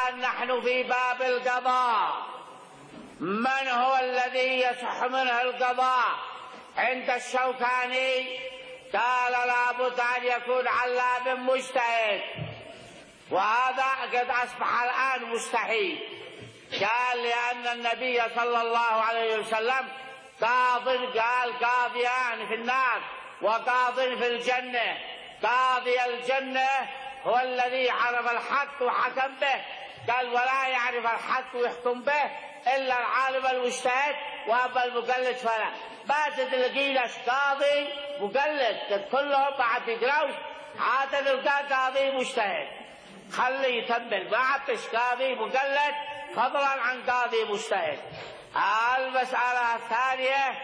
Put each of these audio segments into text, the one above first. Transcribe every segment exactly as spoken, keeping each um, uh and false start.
الآن نحن في باب القضاء. من هو الذي يصح منه القضاء عند الشوكاني؟ قال لابد أن يكون علام مجتهد، وهذا قد أصبح الآن مستحيل. قال لأن النبي صلى الله عليه وسلم قاض، قال قاضيان في النار وقاض في الجنة. قاضي الجنة هو الذي عرف الحق وحكم به، قال ولا يعرف الحق ويحكم به إلا العالم المجتهد، وأما المقلد فلا. ما تلقي لك قاضي مقلد كلهم بعد يقرأوا، عاد نلقى قاضي مجتهد. خلي يتمل، ما عدتش قاضي مقلد فضلا عن قاضي مجتهد. المسألة الثانية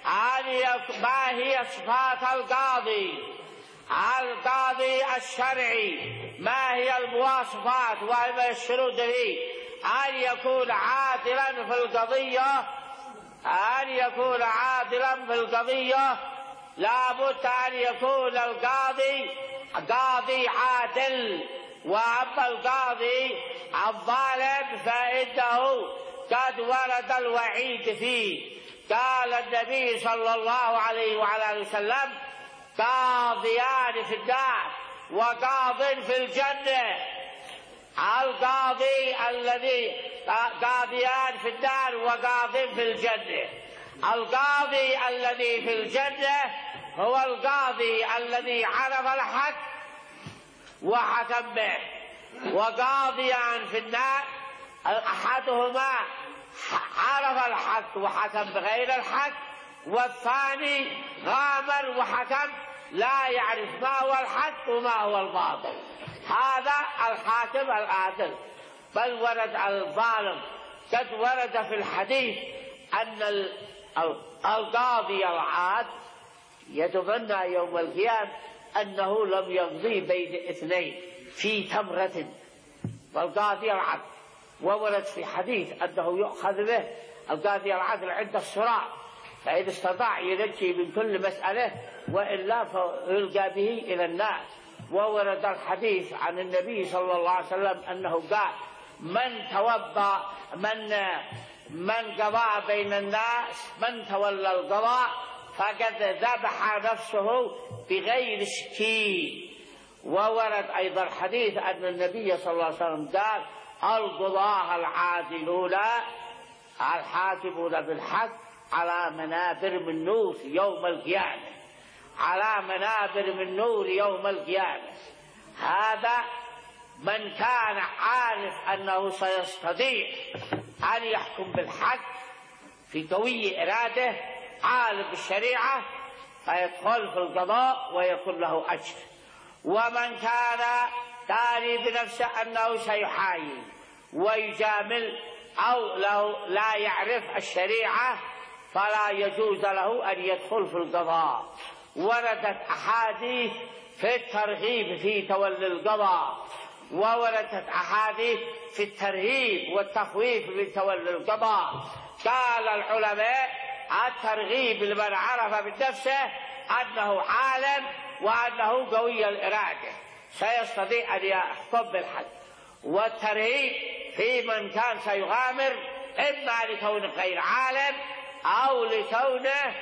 ما هي صفات القاضي؟ القاضي الشرعي ما هي المواصفات وما الشروط فيه؟ أن يكون عادلا في القضية، أن يكون عادلا في القضية لابد أن يكون القاضي قاضي عادل. وأما القاضي الظالم فإنه قد ورد الوعيد فيه. قال النبي صلى الله عليه وعلى وسلم قاضيان في النار وقاض في الجنة. القاضي الذي قاضيان في النار وقاض في الجنة. القاضي الذي في الجنة هو القاضي الذي عرف الحق وحكم به، وقاضيان في النار أحدهما عرف الحق وحكم بغير الحق، والثاني غامر وحكم لا يعرف ما هو الحق وما هو الباطل. هذا الحاكم العادل. بل ورد الظالم، قد ورد في الحديث أن القاضي العاد يتمنى يوم القيامة أنه لم يقضي بين اثنين في تمرة، والقاضي العدل. وورد في حديث أنه يؤخذ به القاضي العدل عند الصراع، فإذا استطاع ينجي من كل مسألة وإلا فيلقى به إلى الناس. وورد الحديث عن النبي صلى الله عليه وسلم أنه قال من توضأ من من قضى بين الناس، من تولى القضاء فقد ذبح نفسه بغير شكي. وورد أيضا حديث أن النبي صلى الله عليه وسلم قال القضاة العادلون الحاكمون بالحق على منابر من نور يوم القيامة، على منابر من نور يوم القيامة. هذا من كان عارف أنه سيستطيع أن يحكم بالحق في قوي إراده، عالم بالشريعة، فيدخل في القضاء ويكون له أجر. ومن كان داري بنفسه أنه سيحايل ويجامل أو له لا يعرف الشريعة فلا يجوز له أن يدخل في القضاء. وردت أحاديث في الترغيب في تولي القضاء، ووردت أحاديث في الترهيب والتخويف من تولي القضاء. قال العلماء الترغيب لمن عرف بنفسه أنه عالم وأنه قوي الإرادة سيستطيع أن يحكم بالحق، والترهيب في من كان سيغامر إما لكونه غير عالم أو لكونه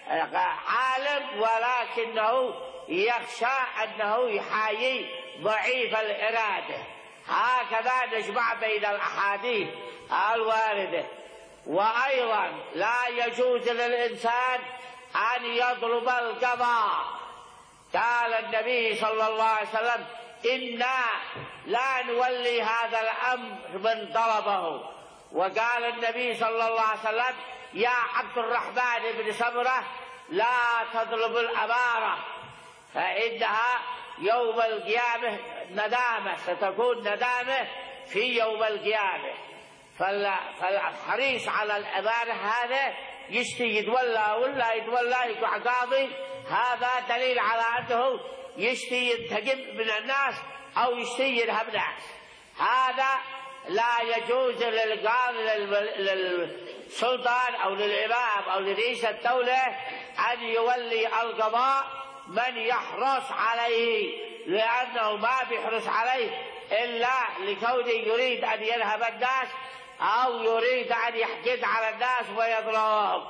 عالم ولكنه يخشى أنه يحايي ضعيف الإرادة. هكذا نجمع بين الأحاديث الواردة. وأيضا لا يجوز للإنسان أن يطلب القضاء. قال النبي صلى الله عليه وسلم إنا لا نولي هذا الأمر من طلبه. وقال النبي صلى الله عليه وسلم يا عبد الرحمن بن سمرة لا تطلب الأمارة فإنها يوم القيامة ندامة، ستكون ندامة في يوم القيامة. فالحريص على الأمانة هذا يشتي يتولى ولا يتولى يقع قاضي، هذا دليل على أنه يشتي ينتقم من الناس أو يشتي يرهب ناس. هذا لا يجوز للسلطان أو للإمام أو لرئيس الدولة أن يولي القضاء من يحرص عليه، لأنه ما بيحرص عليه إلا لكونه يريد أن ينهب الناس أو يريد أن يحقد على الناس ويضربهم.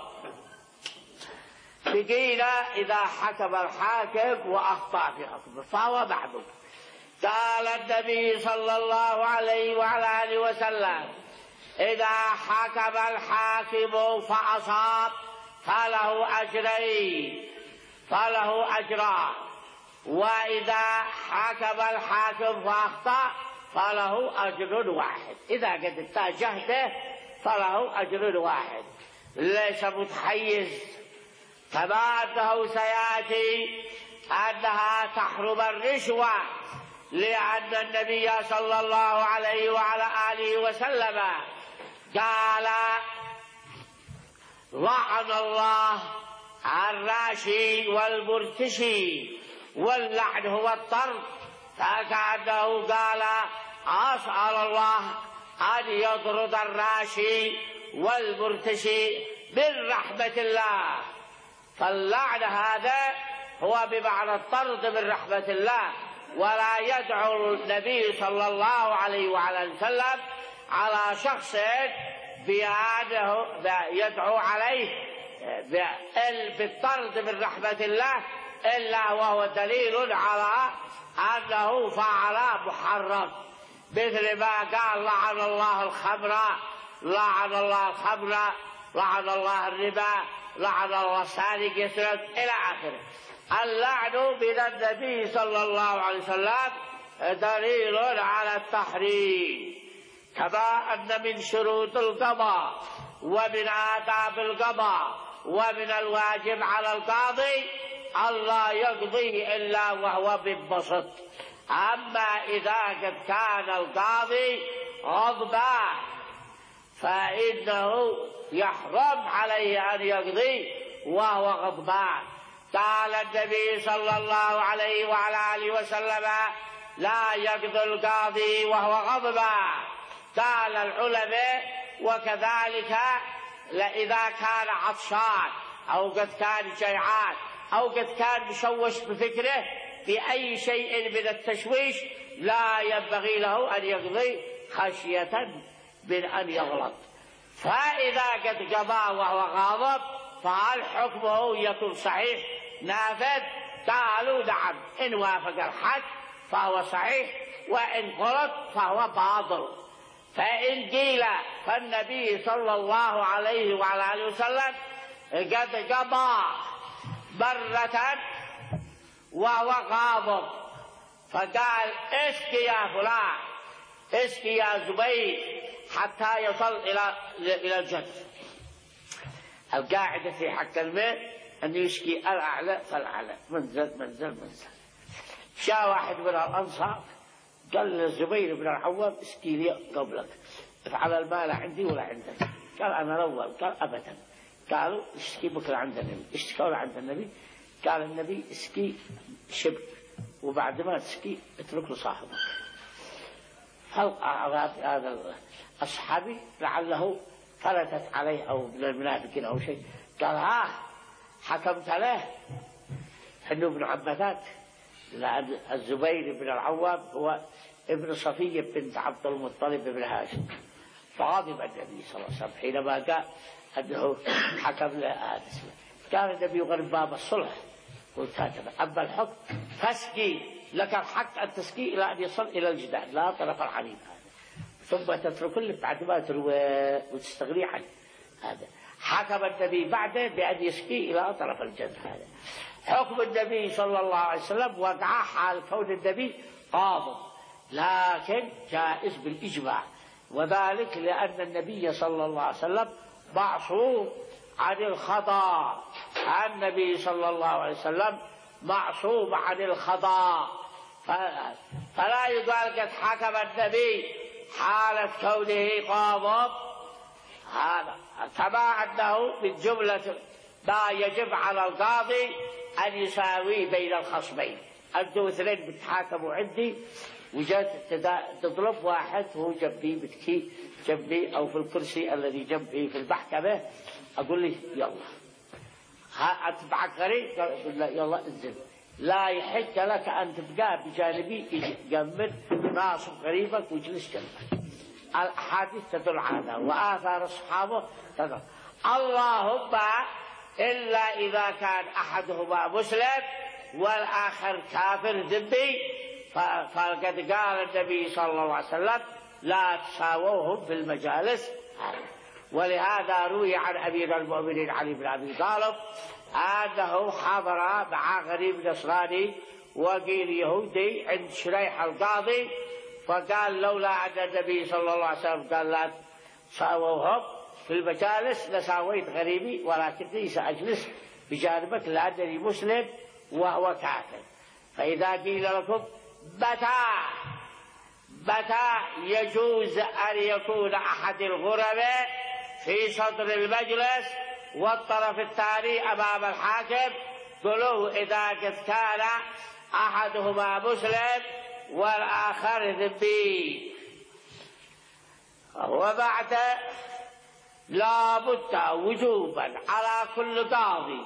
فقيل إذا حكم الحاكم وأخطأ في حكمه فهو معذور. قال النبي صلى الله عليه وعلى آله وسلم: إذا حكم الحاكم فأصاب فله أجرين فله أجران، وإذا حكم الحاكم فأخطأ فله أجر واحد. إذا قد اتجهته فله أجر واحد، ليس متحيز كما أنه سيأتي أنها تحرم الرشوة، لأن النبي صلى الله عليه وعلى آله وسلم قال: لعن الله الراشي والمرتشي، واللعن هو الطرد. فكأنه قال: أسأل الله أن يطرد الراشي والمرتشي من رحمة الله. فاللعن هذا هو بمعنى الطرد من رحمة الله، ولا يدعو النبي صلى الله عليه وعلى وسلم على شخص بأنه يدعو عليه بالطرد من رحمة الله إلا وهو دليل على أنه فعل محرم، مثل ما قال: لعن الله الخمر، لعن الله الخمر، لعن الله الربا، لعن الله السارق يسرق إلى آخره. اللعن من النبي صلى الله عليه وسلم دليل على التحريم، كما أن من شروط القضاء ومن آداب القضاء ومن الواجب على القاضي ألا يقضي إلا وهو منبسط. أما إذا قد كان القاضي غضبان فإنه يحرم عليه أن يقضي وهو غضبان. قال النبي صلى الله عليه وعلى آله وسلم: لا يقضي القاضي وهو غضبان. قال العلماء: وكذلك إذا كان عطشان أو قد كان جيعان أو قد كان مشوش بفكره بأي شيء من التشويش لا ينبغي له أن يقضي خشية من أن يغلط. فإذا قد قضى وهو غاضب فهل حكمه يكون صحيح نافذ؟ قالوا: نعم، إن وافق الحد فهو صحيح، وإن غلط فهو باطل. فإن قيل فالنبي صلى الله عليه وعلى آله وسلم قد قضى مرة وهو غاضب، فقال: اسقي يا فلان، اسقي يا زبير حتى يصل إلى إلى الجنة. القاعدة في حق الماء أن يسقي الأعلى فالأعلى، منزل منزل منزل. جاء واحد من الأنصار قال للزبير بن العوام: اسقي لي قبلك، افعل المال عندي ولا عندك. قال: أنا الأول. قال: أبدا. قالوا: اسقي بكرة عند النبي. اشتكوا عند النبي. قال النبي: اسقي شبر، وبعد ما تسقي اترك لصاحبك. هل هذا الصحابي لعله فلتت عليه أو من المنافقين أو شيء، قال: ها حكمت له إنه ابن عمتك، لأن الزبير بن العوام هو ابن صفية بنت عبد المطلب بن هاشم. فغضب النبي صلى الله عليه وسلم حينما قال أنه حكم له هذا. كان النبي يغرب باب الصلح، قلت هكذا: أما الحكم فاسقي، لك الحق أن تسقي إلى أن يصل إلى الجدار، لا طرف الحليب هذا، ثم تترك له بعد ما تروى وتستغني عنه. هذا حكم النبي بعده بأن يسقي إلى طرف الجنة. هذا حكم النبي صلى الله عليه وسلم وقع حال كون النبي قاضي، لكن جائز بالإجماع، وذلك لأن النبي صلى الله عليه وسلم معصوم عن الخطأ. النبي صلى الله عليه وسلم معصوم عن الخطأ، فلا يقال قد حكم النبي حالة كونه قاضب. هذا كما أنه من جملة ما يجب على القاضي أن يساوي بين الخصمين. أنتم اثنين بتحاكموا عندي وجات تطلب واحد هو جنبي بتكي جنبي أو في الكرسي الذي جنبي في المحكمة، أقول لي يلا ها أتبعك غريب، قال لا يلا انزل، لا يحق لك أن تبقى بجانبي جنبك ناصب غريبك واجلس جنبك. الأحاديث تدل على هذا وآثار أصحابه تدل. اللهم إلا إذا كان أحدهما مسلم والآخر كافر ذمي، فقد قال النبي صلى الله عليه وسلم لا تساووهم في المجالس. ولهذا روي عن أمير المؤمنين علي بن أبي طالب أنه حضر مع غريب نصراني وقيل يهودي عند شريح القاضي، فقال لولا أن النبي صلى الله عليه وسلم قال لا تساووهم في المجالس لساويت غريبي، ولكني سأجلس بجانبك لأنني مسلم وهو كافر. فإذا قيل لكم متى متى يجوز أن يكون أحد الغرباء في صدر المجلس والطرف الثاني أمام الحاكم، قلوا إذا قد كان أحدهما مسلم والآخر ذمي. وبعد لا بد وجوبا على كل قاضي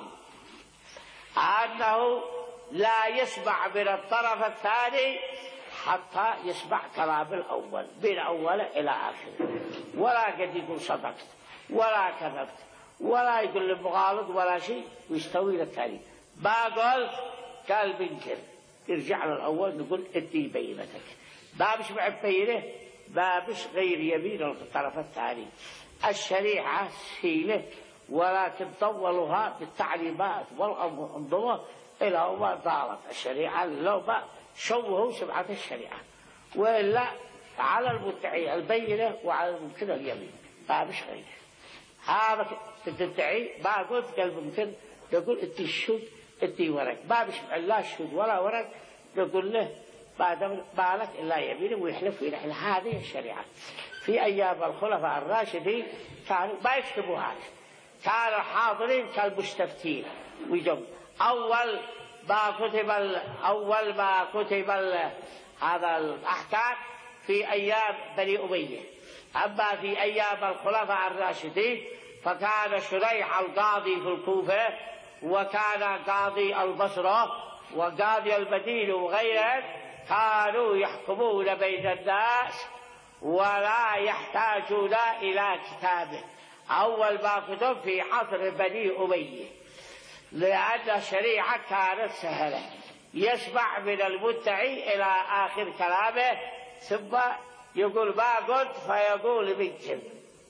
أنه لا يسمع من الطرف الثاني حتى يسمع كلام الأول من أوله إلى آخره، ولا قد يقول صدقت ولا كذبت ولا يقول المغالط ولا شيء ويستوي للثاني. ما قلت قال بنكر، يرجع له الأول نقول ادي بينتك، ما مش مع بينه ما مش غير يمين الطرف الثاني. الشريعة سهيلة ولكن طولوها بالتعليمات والأنظمة إلى ما ضارت الشريعة لو ما شوهوا سمعة الشريعة، وإلا على المدعي البينة وعلى الممكن اليمين ما مش غير هذا. تدعي ما قلت قال ممكن يقول ادي الشهود ادي ورق، ما مش لا شهود ولا ورق يقول له بعد بالك إلا يمينه ويحلف ويحلف. هذه الشريعة. في أيام الخلفاء الراشدين كانوا ما يكتبوا هذا، كانوا حاضرين كالمستفتين ويجوا أول ما كتب أول ما كتب هذا الأحكام في أيام بني أمية. أما في أيام الخلفاء الراشدين فكان شريح القاضي في الكوفة، وكان قاضي البصرة وقاضي المدينة وغيره، كانوا يحكمون بين الناس ولا يحتاجون إلى كتابه. أول ما كتب في عصر بني أمية، لأن الشريعة كانت سهلة، يسمع من المدعي إلى آخر كلامه ثم يقول ما قلت فيقول بنكر،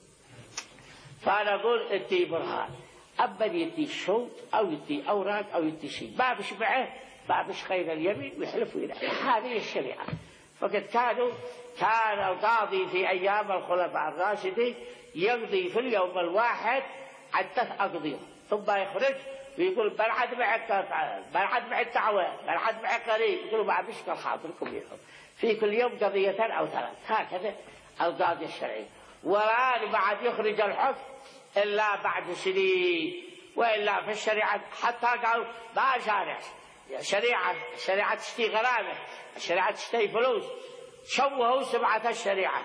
فنقول ادي برهان. أما يدي الشوط أو يدي أوراق أو يدي شيء ما بش معه ما بش خير اليمين ويحلف ويحلف. هذه الشريعة. فقد كانوا كان القاضي في أيام الخلفاء الراشدين يقضي في اليوم الواحد عدة أقضية، ثم يخرج ويقول بلعد معك بلعد معك دعوة بلعد معك قريب، يقولوا ما بشكل حاضركم يحكم في كل يوم قضية أو ثلاث. هكذا القاضي الشرعي. والآن بعد يخرج الحكم إلا بعد سنين، وإلا في الشريعة حتى قالوا ما شارع شريعة الشريعة تشتي غرامة، الشريعة تشتي فلوس، شوهوا سمعة الشريعة.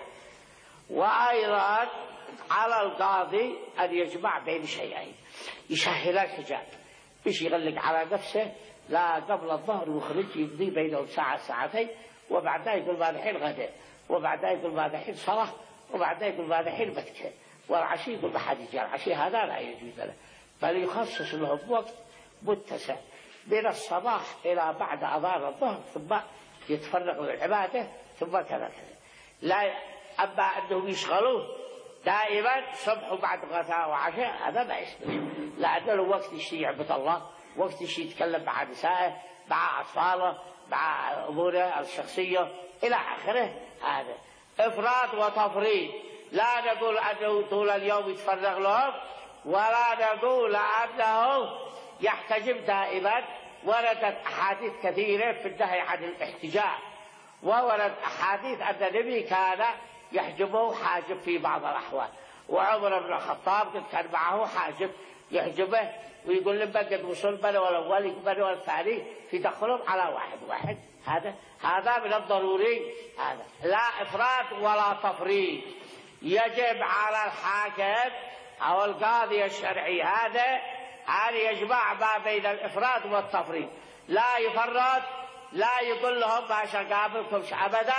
وأيضا على القاضي أن يجمع بين شيئين، يسهل الحجاب، مش يغلق على نفسه لا قبل الظهر ويخرج يقضي بينهم ساعة ساعتين، وبعدها يقول ما دحين غدا، وبعدها يقول ما دحين صلاة، وبعدها يقول ما دحين بكتة، والعشي يقول ما حد يجي العشي، هذا لا يجوز له، بل يخصص لهم وقت متسع من الصباح إلى بعد أذان الظهر، ثم يتفرغ للعبادة ثم كذا كذا. لا أما أنهم يشغلوه دائما صبح وبعد غداء وعشاء، هذا ما يصير، لأنه وقت يشتي يعبد الله، وقت يشتي يتكلم مع نسائه مع أطفاله مع أموره الشخصية إلى آخره. هذا إفراط وتفريط. لا نقول أنه طول اليوم يتفرغ لهم، ولا نقول أنه يحتجب دائما. وردت أحاديث كثيرة في النهي عن الاحتجاب، وورد أحاديث أن النبي كان يحجبه حاجب في بعض الأحوال، وعمر بن الخطاب كان معه حاجب يحجبه ويقول لهم بقد وصل بني والأول بني والثاني في دخلهم على واحد واحد. هذا هذا من الضروري. هذا لا إفراط ولا تفريط. يجب على الحاكم أو القاضي الشرعي هذا أن يجمع ما بين الإفراط والتفريط، لا يفرط، لا يقول لهم ما شقابلكمش أبدا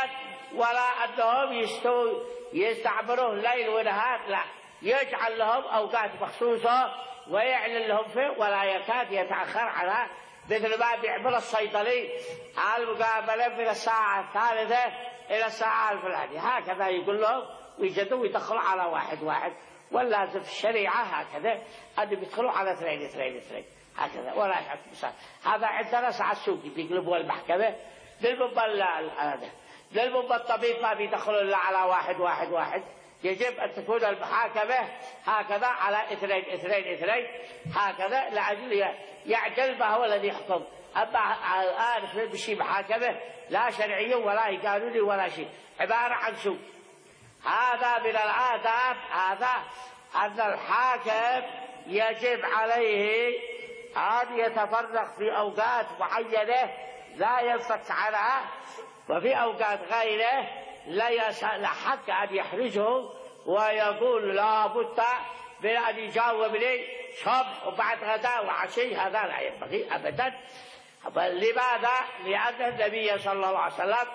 ولا أنهم يستوي يستعملون ليل ونهار، لا، يجعل لهم أوقات مخصوصة ويعلن لهم فيه، ولا يكاد يتأخر عنها، مثل ما بيعمل الصيدلي على المقابلة من الساعة الثالثة إلى الساعة الفلانية، هكذا يقول لهم ويجدوا ويدخلوا على واحد واحد. واللازم في الشريعة هكذا أن يدخلوا على اثنين اثنين اثنين هكذا، ولا يحكم صح. هذا عندنا ساعة السوقي بيقلبوا المحكمة للمبلغ هذا، للمبلغ الطبيب ما بيدخلوا إلا على واحد واحد واحد. يجب أن تكون المحاكمة هكذا على اثنين اثنين اثنين هكذا، لأجل يعجل ما هو الذي يحكم. أما الآن في بشي محاكمة لا شرعية ولا قانوني ولا شيء، عبارة عن سوق. هذا من الآداب، هذا أن الحاكم يجب عليه أن يتفرغ في أوقات معينة لا ينفك عنها، وفي أوقات غيره لا يحق أن يحرجه ويقول لا بد من أن يجاوب لي صبح وبعد غداء وعشي، هذا لا ينبغي أبدا. لماذا؟ لأن النبي صلى الله عليه وسلم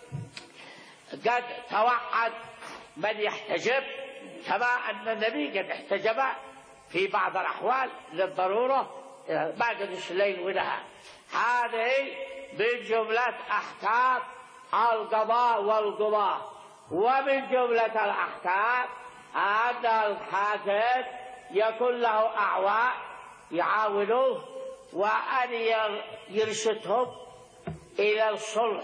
قد توعد من يحتجب، كما أن النبي قد احتجب في بعض الأحوال للضرورة ما قدش الليل ونهار. هذه من جملة أحكام القضاء والقضاء. ومن جملة الأحكام أن الحاكم يكون له أعوان يعاونوه وأن يرشدهم إلى الصلح،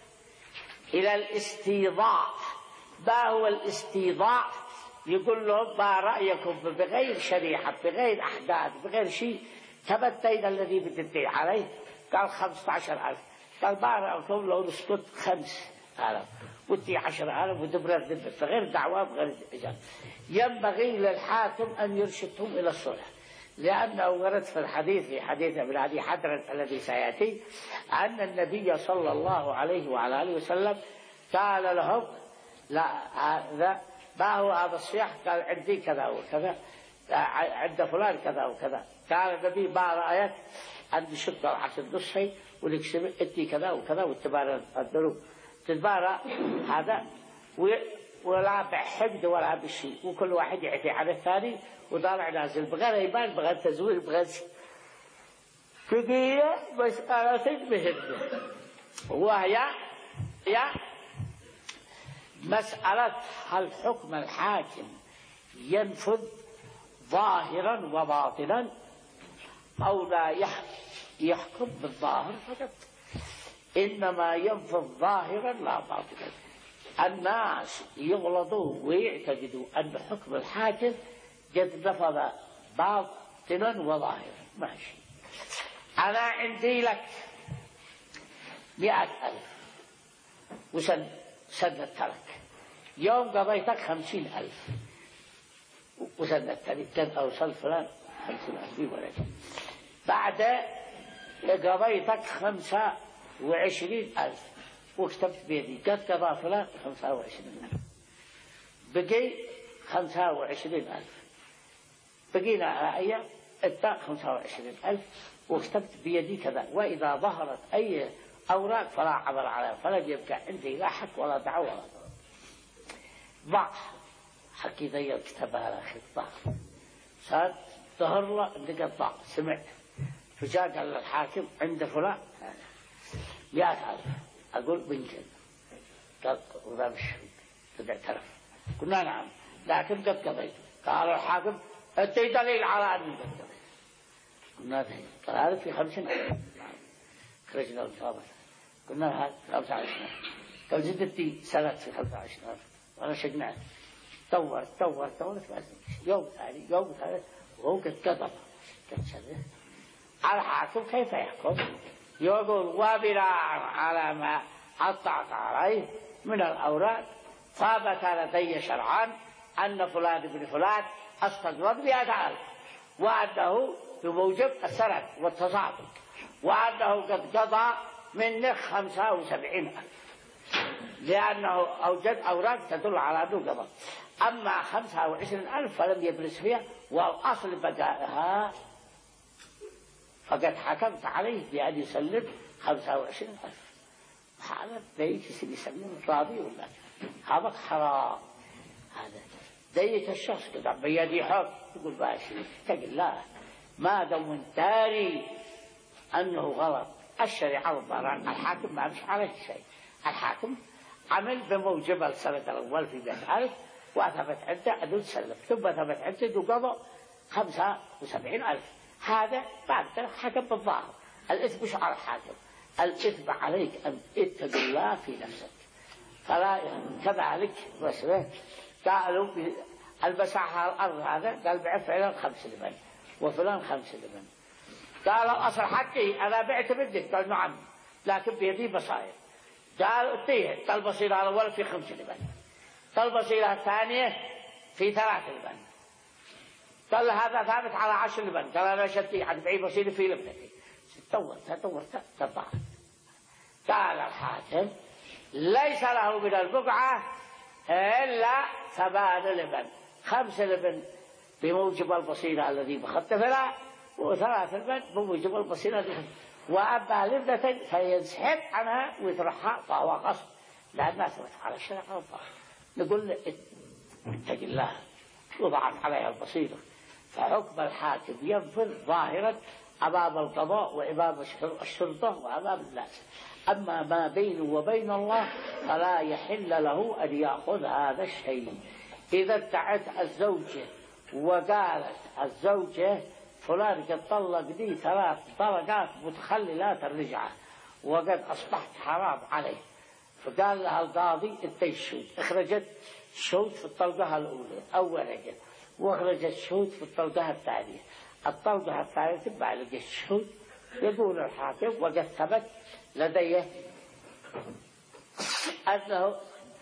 إلى الاستيضاح. ما هو الاستيضاح؟ يقول لهم ما رأيكم بغير شريعة، بغير أحداث، بغير شيء، كما الدين الذي بتدين عليه؟ قال خمسة عشر ألف. قال ما رأيكم لو نسكت خمس ألف ودي عشر ألف ودبر الذبة، فغير دعوة بغير إجابة. ينبغي للحاكم أن يرشدهم إلى الصلح، لأنه ورد في الحديث، في حديث ابن أبي حدرة الذي سيأتي، أن النبي صلى الله عليه وعلى آله وسلم قال لهم لا هذا ما هو هذا الصياح؟ قال عندي كذا وكذا، عند فلان كذا وكذا. قال النبي ما رأيك أن شد العشر نصفي ونكسب أنتي كذا وكذا والتبارة الدروب تتبارى هذا، ولا بحقد ولا بشيء، وكل واحد يعطي على الثاني وطالع نازل بغير إيمان بغير تزوير بغير فقية مسألة مهمة، وهي هي مسألة هل حكم الحاكم ينفذ ظاهرا وباطنا أو لا يحكم بالظاهر فقط، إنما ينفذ ظاهرا لا باطنا. الناس يغلطوا ويعتقدوا أن حكم الحاكم قد نفذ باطنا وظاهرا، ماشي. أنا عندي لك مئة ألف وسن سددت لك، يوم قضيتك خمسين ألف وسددت لك، أوصل فلان خمسين ألف ولا شيء، بعد قضيتك خمسة وعشرين ألف وكتبت بيدي قد قضى فلان خمسة وعشرين ألف، بقي خمسة وعشرين ألف، بقينا أيام أنت خمسة وعشرين ألف وكتبت بيدي كذا، وإذا ظهرت أي أوراق فلا عمل عليها، فلم يبقى عندي لا حق ولا دعوة ولا ضع حق إذا كتبها على أخي ضع. صار ظهر له اللي قد ضع، سمع فجاء قال للحاكم عند فلان مئة ألف، أقول بنجل، قال وذا مش قد اعترف، قلنا نعم لكن قد قضيت. قال الحاكم أنت دليل على أني قد قضيت، قلنا ذهي. قال هذا في خمسين ألف، خرجنا الفاضل، قلنا هذا خمسة عشر. قال جدتي سنة في خمسة عشر وأنا شجناه، دور دور دور يوم ثاني يوم ثالث وهو قد قضى. قد شده الحاكم كيف يحكم؟ يقول وبناء على ما أطلق عليه من الأوراق ثبت لدي شرعا أن فلان بن فلان استقرض مئة ألف، وأنه بموجب السند والتصادق، وأنه قد قضى منه خمسة وسبعين ألف، لأنه أوجد أوراق تدل على أنه قضى. أما خمسة وعشرين ألف فلم يبرز فيها، والأصل بقائها، فقد حكمت عليه بأن يسلم خمسة وعشرين ألف. هذا دية يسمونه راضي ولا هذا حرام. هذا دية الشخص كذا بيدي حق تقول باشي اتق الله ما دام داري أنه غلط. الشريعة والضرر الحاكم ما مش عليه شيء. الحاكم عمل بموجب السنة الأول في ذلك وثبت عنده عدود سلف ثم ثبت عنده قضاء خمسة وسبعين ألف. هذا بعد ذلك حكم بالظاهر. الإثم مش على الحاكم. الإثم عليك أن اتق الله في نفسك. فلا كذلك مثلا قالوا المساحة على الأرض هذا قال بعت فعلا خمس لبن وفلان خمس لبن. قال الأصل حقي أنا بعت بدك. قال نعم لكن بيدي بصائر. قال اتيه قال البصيرة الأول في خمس لبن قال البصيرة الثانية في ثلاث لبن. قال هذا ثابت على عشر لبن. قال أنا شتي عن بعي بصيرة في لبنتي تطورت تطورت تطورت. قال الحاكم ليس له من البقعة إلا ثمان لبن خمس لبن بموجب البصيرة الذي بخط فلا وثلاث لبن بموجب البصيرة الذي وأما لبنة فينسحب عنها ويطرحها فهو غصب لأنها ثبت على الشرع والظاهر. نقول له اتق الله وضعت عليها البصيرة. فحكم الحاكم ينفذ ظاهرا أمام القضاء وأمام الشرطة وأمام الناس. أما ما بينه وبين الله فلا يحل له أن يأخذ هذا الشيء. إذا ادعت الزوجة وقالت الزوجة فلان قد طلق دي ثلاث طلقات متخللات الرجعة وقد أصبحت حرام عليه فقال لها القاضي انت الشهود. اخرجت شهود في الطلقة الأولى أول رجل واخرجت شهود في الطلقة الثانية. الطلقة الثالثة بعد لقيت شهود. يقول الحاكم وقد ثبت لديه أنه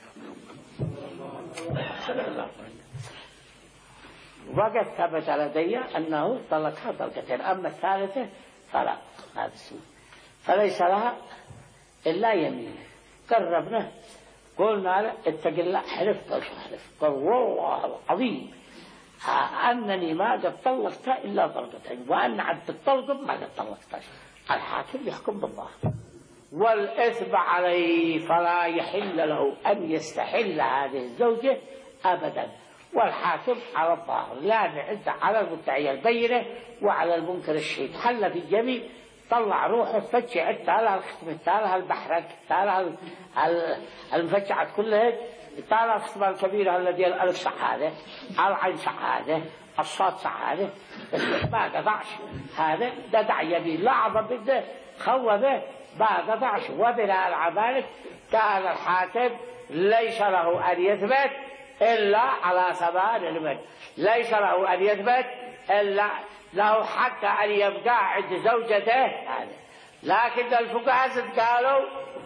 وقد ثبت لدي أنه طلقها طلقتين. أما الثالثة فلا هذا السنة فليس لها إلا يمين. قربنا قلنا له اتق الله حلف قال حلف قال والله العظيم أنني ما قد طلقت إلا طلقتين وأن عد الطلق ما قد طلقتش. الحاكم يحكم بالله والإثم عليه فلا يحل له أن يستحل هذه الزوجة أبدا. والحاكم على الظاهر لا نعد على المدعي البينة وعلى المنكر الشهيد. حل في الجميع طلع روحه فتشع التالها الختم التالها البحرك التالها المفتشعات كلها التالها الختم الكبيرة الذي الألف سعادة العين سعادة الصاد سعادة ما قطعش. هذا ده دعي يمين لعظم بده خوذه ما قطعش. وبناء على ذلك قال الحاكم ليس له أن يثبت إلا على ثمان لبن. ليس له أن يثبت إلا له حتى أن يبقى عند زوجته هذا. لكن الفقهاء قالوا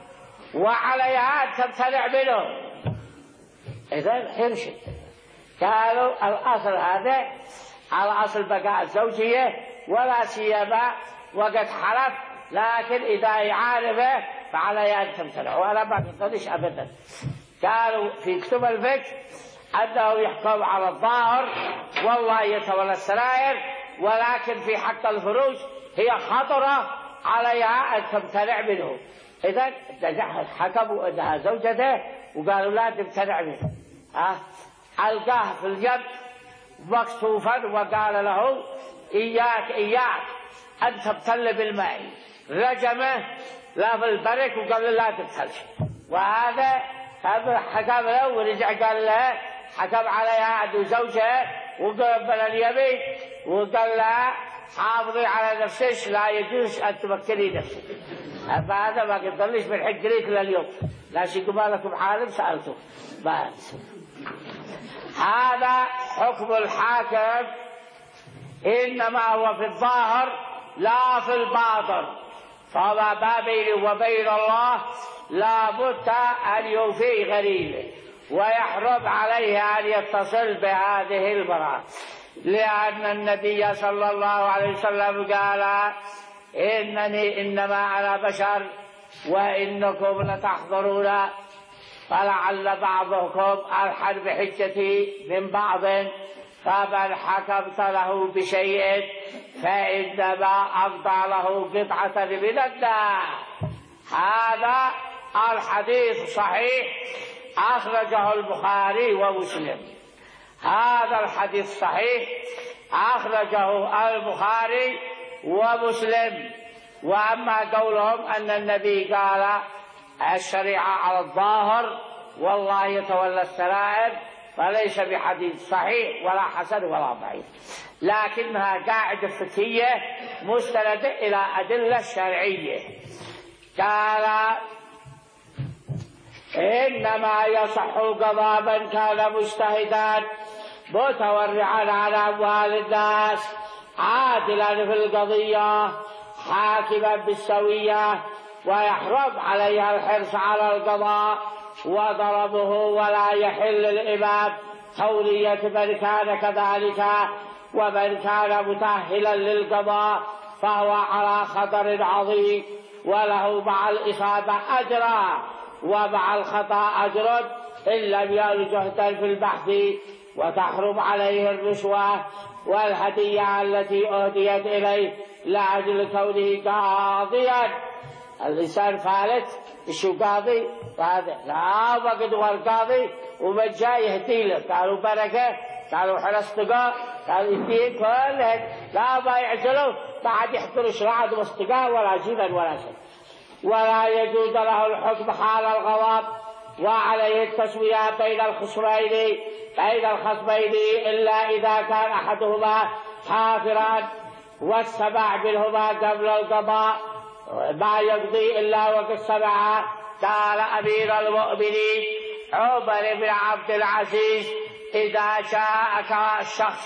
وعليها أن تمتنع منه. إذا حرشت قالوا الأصل هذا على أصل بقاء الزوجية ولا سيما وقد حلف. لكن إذا يعارفه فعليها أن تمتنع وأنا ما أقدرش أبدا. قالوا في كتب الفقه أنه يحكم على الظاهر والله يتولى السرائر ولكن في حق الفروج هي خطرة عليها أن تمتنع منه. إذا حكموا أنها زوجته وقالوا لا تمتنع منه. أه؟ ألقاه في اليد مكتوفا وقال له إياك إياك أن تبتل بالماء. رجمه لا في البرك وقال له لا تبتلش. وهذا حكم له ورجع قال له حكم عليها عدو زوجها وقبل اليمين وقال لها حافظي على نفسك لا يجوز أن تمكني نفسك. فهذا ما قدرليش من حق ليك لليوم لا شيء قبالكم عالم سألته بس. هذا حكم الحاكم إنما هو في الظاهر لا في الباطن. فما بينه وبين الله لا بد أن يوفي غريبه ويحرم عليه أن يتصل بهذه المرأة لأن النبي صلى الله عليه وسلم قال إنني إنما أنا بشر وإنكم لتحضرون فلعل بعضكم ألحن بحجتي من بعض فمن حكمت له بشيء فإنما أقطع له قطعة من النار. هذا الحديث صحيح أخرجه البخاري ومسلم. هذا الحديث صحيح أخرجه البخاري ومسلم. وأما قولهم أن النبي قال الشريعة على الظاهر والله يتولى السرائر فليس بحديث صحيح ولا حسن ولا ضعيف، لكنها قاعدة فقهية مستندة إلى أدلة شرعية. قال إنما يصح القضاء من كان مجتهدا متورعا على أموال الناس عادلا في القضية حاكما بالسوية، ويحرم عليها الحرص على القضاء وضربه، ولا يحل الإمام تولية من كان كذلك، ومن كان متأهلا للقضاء فهو على خطر عظيم، وله مع الإصابة أجرا ومع الخطأ أجر إن لم يرجه في البحث، وتحرم عليه الرشوة والهدية التي أهديت إليه لأجل كونه قاضيا. الإنسان فالت شو قاضي هذا؟ لا وقد هو القاضي ومن جاي يهدي له، قالوا بركة، قالوا حرستقاء، قالوا يهديه كله، لا ما يعجلوا بعد يحضرش رعد واستقاء ولا جبل ولا شيء. ولا يجوز له الحكم حال الغضب، وعليه التسوية بين الخصمين بين الخصمين إلا إذا كان أحدهما حافرا والسمع منهما قبل القضاء ما يقضي إلا وقد سمع. قال أمير المؤمنين عمر بن عبد العزيز إذا جاءك الشخص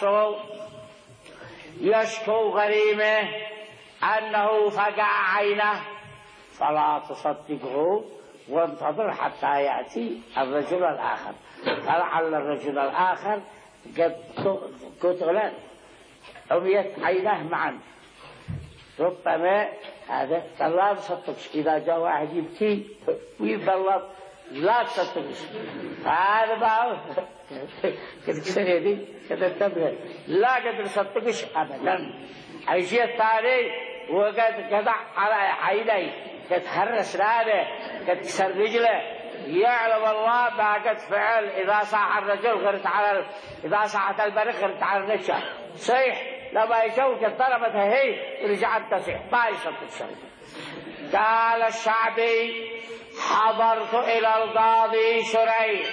يشكو غريمه أنه فقع عينه فلا تصدقه وانتظر حتى يأتي الرجل الآخر، فلعل الرجل الآخر قد قتل عميت عينه معا، ربما هذا قال لا تصدقش. إذا جاء واحد يبكي ويبلط لا تصدقش، هذا ما كده كسريدي كده تبرر لا قد تصدقش أبدا. الشيء الثاني وقد قطع على عينيه، قد هرس رأسه، قد كسر رجله، يعلم الله ما قد فعل. إذا صاح الرجل غرت على إذا صاحت البرق غرت على النشا صيح، لما يشوف قد ضربتها هي رجعت تصيح ما يصدق شيء. قال الشعبي حضرت إلى القاضي شريح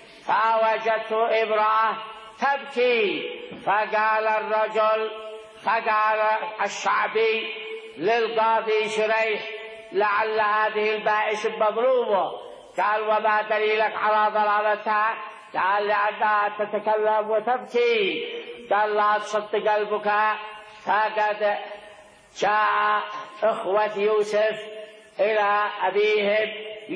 فوجدت امرأة تبكي، فقال الرجل فقال الشعبي للقاضي شريح لعل هذه البائس مظلومة. قال وما دليلك على ضلالتها؟ قال لأنها تتكلم وتبكي. قال لا تصدق البكاء، فقد جاء إخوة يوسف إلى أبيهم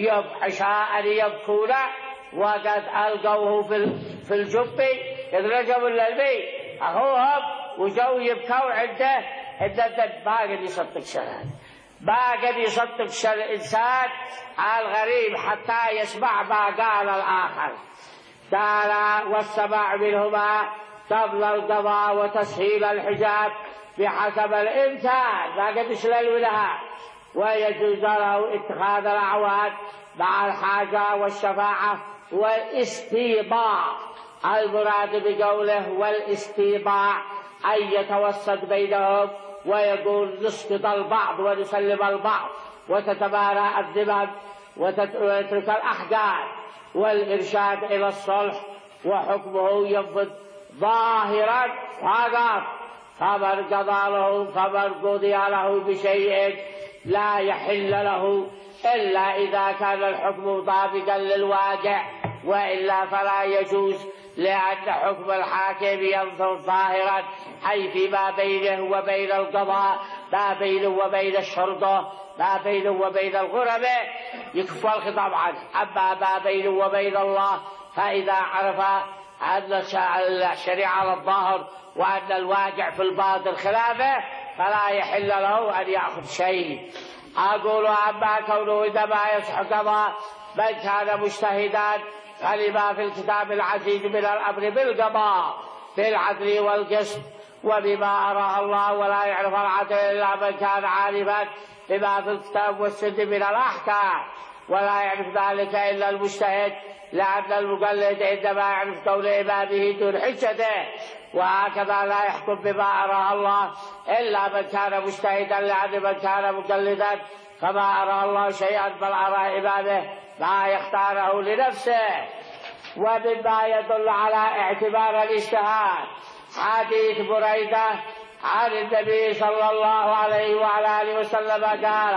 عشاء يبكون وقد ألقوه في الجب، إذ رجعوا للبيت أخوهم وجو يبكوا عنده عدة ما قد يصدق شر، ما قد يصدق شر الإنسان الغريب حتى يسمع ما قال الآخر. قال والسماع منهما قبل القضاء وتسهيل الحجاب بحسب الإمكان، ما قد يسلل لها، ويجوز له اتخاذ الأعوان مع الحاجة والشفاعة والاستيضاع. المراد بقوله والاستيضاع أن يتوسط بينهم ويقول نسقط البعض ونسلم البعض وتتبارى الذمم وتترك الأحقاد، والإرشاد إلى الصلح وحكمه ينفذ ظاهرا فقط. فمن قضى له فمن قضي له بشيء لا يحل له إلا إذا كان الحكم مطابقا للواقع، وإلا فلا يجوز، لأن حكم الحاكم ينظر ظاهرا أي فيما بينه وبين القضاء، ما بينه وبين الشرطة، ما بينه وبين الغرباء يكفى الخطاب عنه. أما ما بينه وبين الله فإذا عرف أن الشريعة على الظاهر وأن الواقع في الباطن خلافه فلا يحل له أن يأخذ شيء. أقول أما كونه إنما يصح قضاء من كان مجتهدا فلما في الكتاب العزيز من الأمر بالقضاء بالعدل والقسط وبما أراه الله، ولا يعرف العدل إلا من كان عارفا بما في الكتاب والسنة من الأحكام. ولا يعرف ذلك إلا المجتهد، لأن المقلد عندما يعرف قول إمامه دون حجته. وهكذا لا يحكم بما أراه الله إلا من كان مجتهدا، لأن من كان مقلدا فما أرى الله شيئا بل أرى إمامه ما يختاره لنفسه. ومما يدل على اعتبار الاجتهاد حديث بريدة عن النبي صلى الله عليه وعلى آله وسلم قال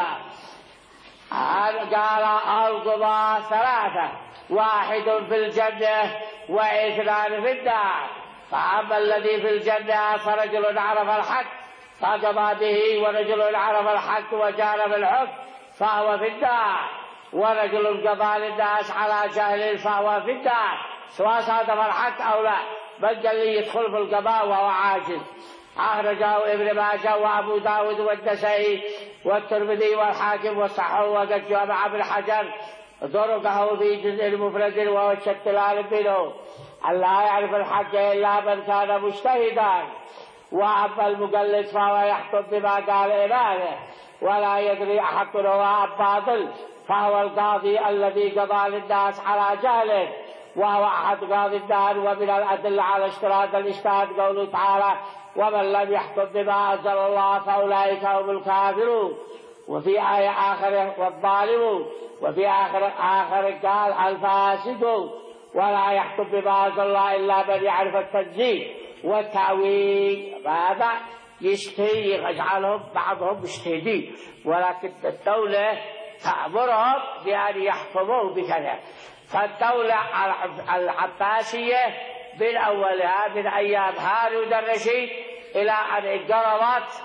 قال القضاة ثلاثة، واحد في الجنة واثنان في النار. فأما الذي في الجنة فرجل عرف الحق فقضى به، ورجل عرف الحق وجار بالحكم فهو في النار، ورجل قضى للناس على جهل فهو في النار، سواء صادف الحق أو لا. من قال لي يدخل في القضاء وهو عاجز. أخرجه ابن ماجه وأبو داود والنسائي والترمذي والحاكم والصحاح، وقد جمع ابن حجر طرقه في جزء مفرد وهو الشتلال منه أن لا يعرف الحق إلا من كان مجتهدا. وأما المقلد فهو يحكم بما قال إمامه ولا يدري حق وأم باطل، فهو القاضي الذي قضى للناس على جهله، وهو أحد قاضي الدار. ومن الأدلة على اشتراط الاجتهاد قوله تعالى ومن لم يحكم بما أنزل الله فأولئك هم الكافرون. وفي آية آخر والظالمون. وفي آخر آخر قال الفاسدون. ولا يحكم بما أنزل الله إلا من يعرف التنزيل والتأويل. هذا يجتهد يجعلهم بعضهم مجتهدين، ولكن الدولة تأمرهم بأن يحكموا بكذا. فالدولة العباسية من أولها من أيام هارون الرشيد إلى أن انقرضت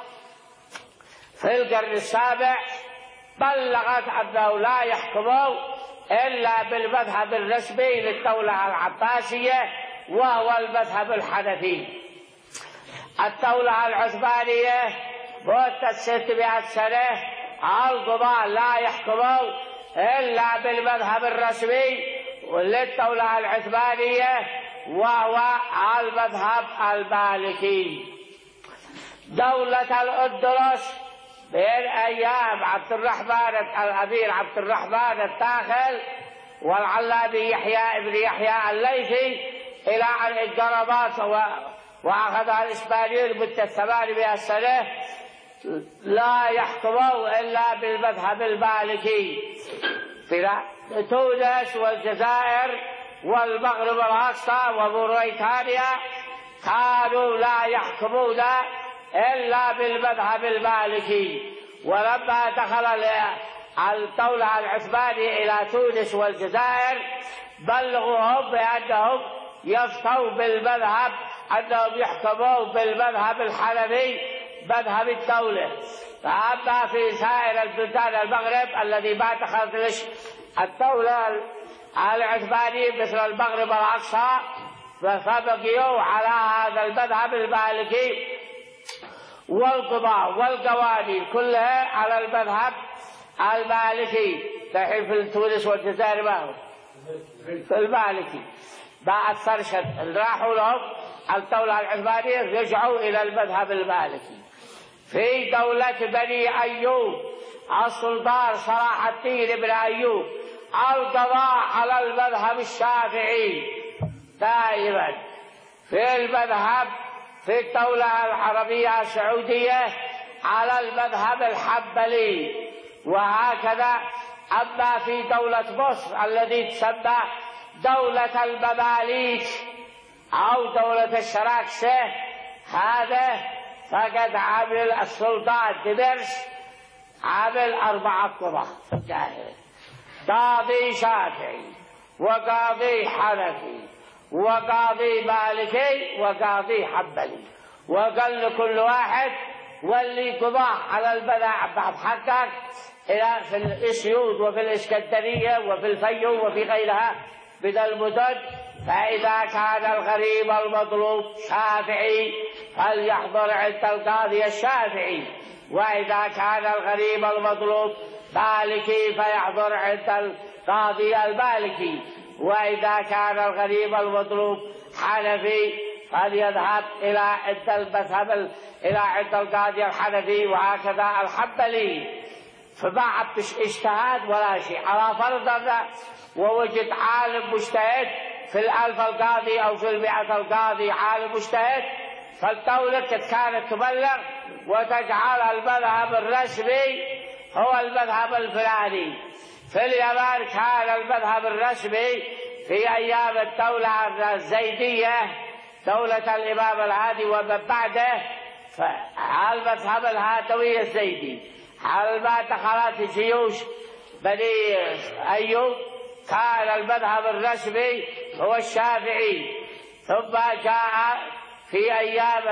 في القرن السابع بلغت أنه لا يحكموا إلا بالمذهب الرسمي للدولة العباسية وهو المذهب الحنفي. الدولة العثمانية مدة ستمائة سنة القضاة لا يحكموا إلا بالمذهب الرسمي للدولة العثمانية وهو المذهب المالكي. دولة الأندلس من أيام عبد الرحمن الأمير عبد الرحمن الداخل والعلامي يحيى بن يحيى الليثي إلى أن انقرضت وأخذها الإسبانيون مدة ثمانمائة سنة لا يحكموا إلا بالمذهب المالكي. في تونس والجزائر والمغرب الأقصى وموريتانيا كانوا لا يحكمون إلا بالمذهب المالكي. ولما دخل الدولة العثمانية إلى تونس والجزائر بلغوهم بأنهم يفتوا بالمذهب أنهم يحكموا بالمذهب الحنفي مذهب الدولة. فأما في سائر البلدان المغرب الذي ما دخلت الدولة العثمانية مثل المغرب الأقصى فبقيوا على هذا المذهب المالكي، والقضاء والقوانين كلها على المذهب المالكي. دحين في تونس والجزائر ما هو في المالكي. بعد فرشد راحوا لهم الدولة العثمانية رجعوا إلى المذهب المالكي. في دولة بني أيوب السلطان صلاح الدين بن أيوب القضاء على المذهب الشافعي دائما. في المذهب في الدولة العربية السعودية على المذهب الحنبلي، وهكذا. أما في دولة مصر التي تسمى دولة المماليك أو دولة الشراكسة هذا فقد عمل السلطان دمرس عمل أربعة قضاة قاضي شافعي وقاضي حنفي وقاضي مالكي وقاضي حنبلي، وقال لكل واحد واللي قضاه على المذاهب حقك إلى في الإسيوط وفي الإسكندرية وفي الفيوم وفي غيرها من المدن. فإذا كان الغريب المطلوب شافعي فليحضر عند القاضي الشافعي، وإذا كان الغريب المطلوب مالكي فيحضر عند القاضي المالكي، وإذا كان الغريب المطلوب حنفي فليذهب إلى عند المذهب إلى عند القاضي الحنفي، وهكذا الحنبلي. فما عبش اجتهاد ولا شيء. على فرض ووجد عالم مجتهد في الألف القاضي أو في المئة القاضي عالم مجتهد، فالدولة كانت تبلغ وتجعل المذهب الرسمي هو المذهب الفلاني. في اليابان كان المذهب الرسمي في أيام الدولة الزيدية دولة الإمام الهادي ومن بعده المذهب الهادوي الزيدي. على دخلت جيوش بني أيوب كان المذهب الرسمي هو الشافعي، ثم جاء في أيام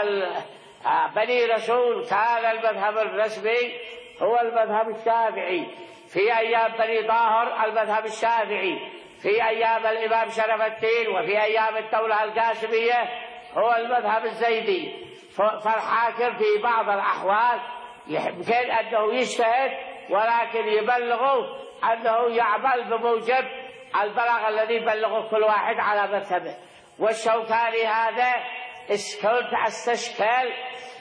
بني رسول كان المذهب الرسمي هو المذهب الشافعي، في أيام بني ظاهر المذهب الشافعي، في أيام الإمام شرف الدين وفي أيام الدولة القاسمية هو المذهب الزيدي. فالحاكم في بعض الأحوال يمكن أنه يجتهد ولكن يبلغه أنه يعمل بموجب البلاغ الذي يبلغه كل واحد على مذهبه. والشوكاني هذا كنت أستشكل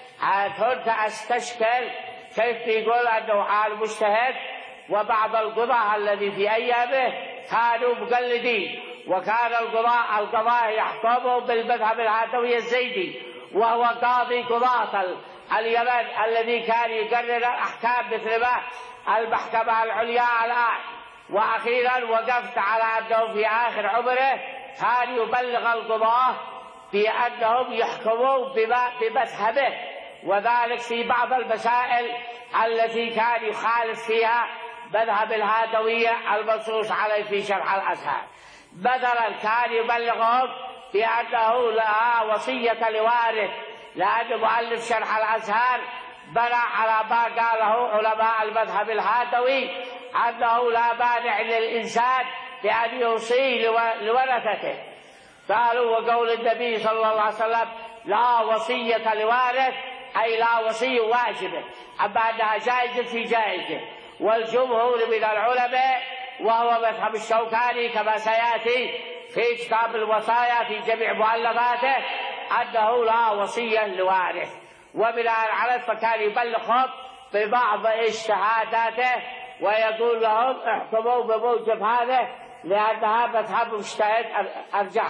كنت أستشكل كيف يقول أنه عالم مجتهد وبعض القضاة الذي في أيامه كانوا مقلدين، وكان القضاء القضاء يحكموا بالمذهب الهادوي الزيدي، وهو قاضي قضاة اليمن الذي كان يقرر الأحكام مثل ما المحكمة العليا الآن. وأخيرا وقفت على أنه في آخر عمره كان يبلغ القضاة بأنهم يحكموا بمذهبه، وذلك في بعض المسائل التي كان يخالف فيها مذهب الهادوية المنصوص عليه في شرح الأزهار. مثلا كان يبلغهم بأنه لا وصية لوارث، لأن مؤلف شرح الأزهار بنى على ما قاله علماء المذهب الهادوي أنه لا مانع للإنسان بأن يوصي لورثته. قالوا وقول النبي صلى الله عليه وسلم لا وصية لوارث أي لا وصية واجبة، أما أنها جائزة في جائزة. والجمهور من العلماء وهو مذهب الشوكاني كما سيأتي في كتاب الوصايا في جميع مؤلفاته أنه لا وصية لوارث. وبناء على فكان يبلغهم ببعض اجتهاداته ويقول لهم احكموا بموجب هذا لأنها مذهب مجتهد أرجح.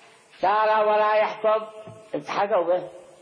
قال ولا يحكم اتحدوا به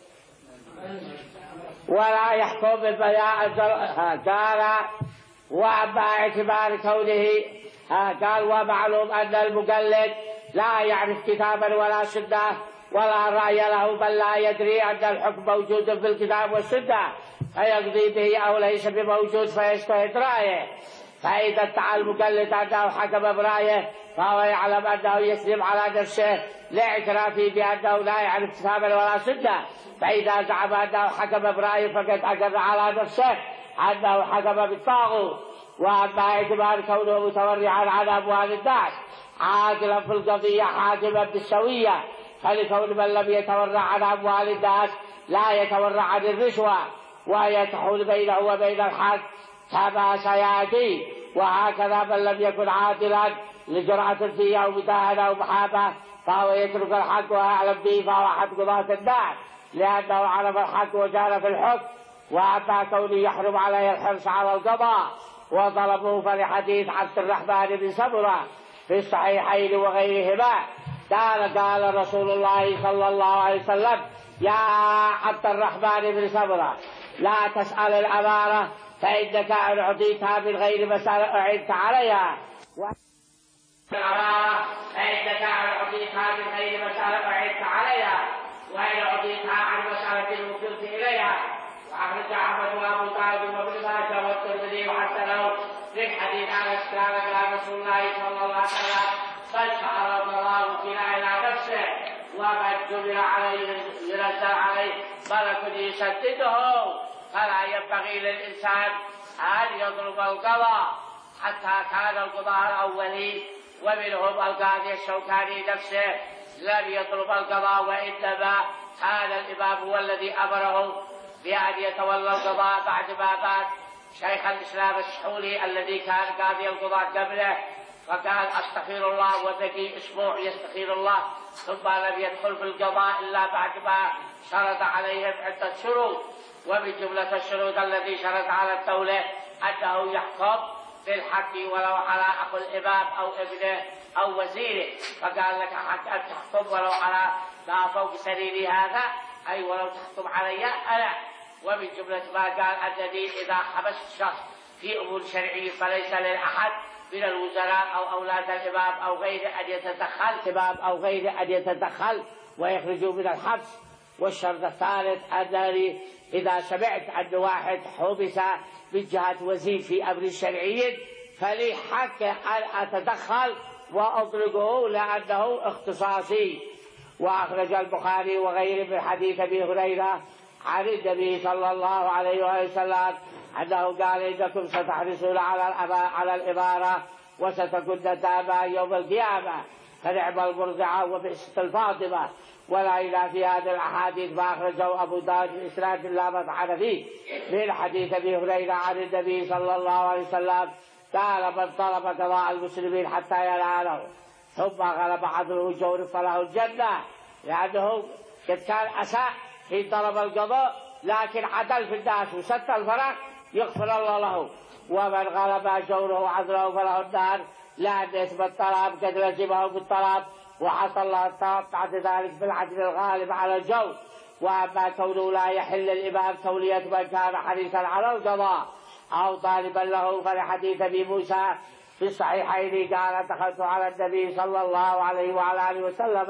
ولا يحكم بالبياع. قال وأما اعتبار كونه قال ومعلوم أن المقلد لا يعرف كتابا ولا سنة ولا رأي له، بل لا يدري أن الحكم موجود في الكتاب والسنة فيقضي به أو ليس بموجود فيجتهد رأيه. فإذا ادعى المقلد أنه حكم برأيه فهو يعلم أنه يكذب على نفسه لاعترافه بأنه لا يعرف كتابا ولا سنة. فإذا زعم أنه حكم برأيه فقد أقر على نفسه أنه حكم بالطاغوت. وأما اعتبار كونه متورعا على أموال الناس عادلا في القضية حاكما بالسوية، فلكون من لم يتورع عن أموال الناس لا يتورع عن الرشوة وهي تحول بينه وبين الحق كما سيأتي. وهكذا من لم يكن عادلا لجرعة فيه أو مداهنة أو محابة فهو يترك الحق ويعلم به فهو أحد قضاة الناس لأنه عرف الحق وجار في الحكم. وأما كونه يحرم عليه الحرص على القضاء وطلبه فلحديث عبد الرحمن بن سمرة في الصحيحين وغيرهما قال قال رسول الله صلى الله عليه وسلم يا عبد الرحمن بن سمرة لا تسأل الأمارة فإنك إن أعطيتها من غير مسألة أعدت عليها، الأمارة فإنك إن أعطيتها من غير مسألة أعدت عليها، وإن أعطيتها عن مسألة وكلت إليها. وأخرج أحمد وأبو طالب وابن ماجه والترمذي وحسنه من حديث أنس قال قال رسول الله صلى الله عليه وسلم بل فعرض الله بنا إلى نفسه وقد جبر عليه ينزل عليه ملك يسدده، فلا ينبغي للإنسان أن يضرب القضاء حتى كان القضاء الأولين ومنهم القاضي الشوكاني نفسه لم يطلب القضاء، وإنما كان الإمام هو الذي أمره بأن يتولى القضاء بعد ما مات شيخ الإسلام السحولي الذي كان قاضي القضاء قبله، فقال أستغفر الله وذكي أسبوع يستغفر الله، ثم لم يدخل في القضاء إلا بعد ما شرط عليهم عدة شروط. ومن جملة الشروط التي شرط على الدولة أنه يحكم بالحق ولو على أخو الإمام أو ابنه أو وزيره، فقال لك حق أن تحكم ولو على ما فوق سريري هذا، أي ولو تحكم علي أنا. ومن جملة ما قال أنني إذا حبست شخص في أمور شرعية فليس للأحد من الوزراء أو أولاد الإمام أو غيره أن يتدخل إمام أو غيره أن يتدخل ويخرجوا من الحبس. والشرط الثالث أنني إذا سمعت أن واحد حبس من جهة وزير في أمر شرعي فلي حق أن أتدخل وأطلقه لأنه اختصاصي. وأخرج البخاري وغيره من حديث أبي هريرة عن النبي صلى الله عليه وسلم أنه قال إنكم ستحرصون على الإمارة وستكون ندامة يوم القيامة، فنعم المرضعة وبئست الفاطمة. ولا إله في هذه الأحاديث ما أخرجه أبو داود بإسناد لا مطعن فيه من حديث أبي هريرة عن النبي صلى الله عليه وسلم قال من طلب قضاء المسلمين حتى يناله ثم غلب عدله جور فله الجنة، لأنه قد كان أساء في طلب القضاء لكن عدل في الناس وسد الفرق يغفر الله له. ومن غلب جوره عدله فله النار، لأن اسم الطلب قد لزمه بالطلب وحصل الله الطلب بعد ذلك بالعدل الغالب على الجور. وأما كونه لا يحل الإمام تولية من كان حريصا على القضاء أو طالبا له، فلحديث أبي موسى في الصحيحين قال دخلت على النبي صلى الله عليه وعلى آله وسلم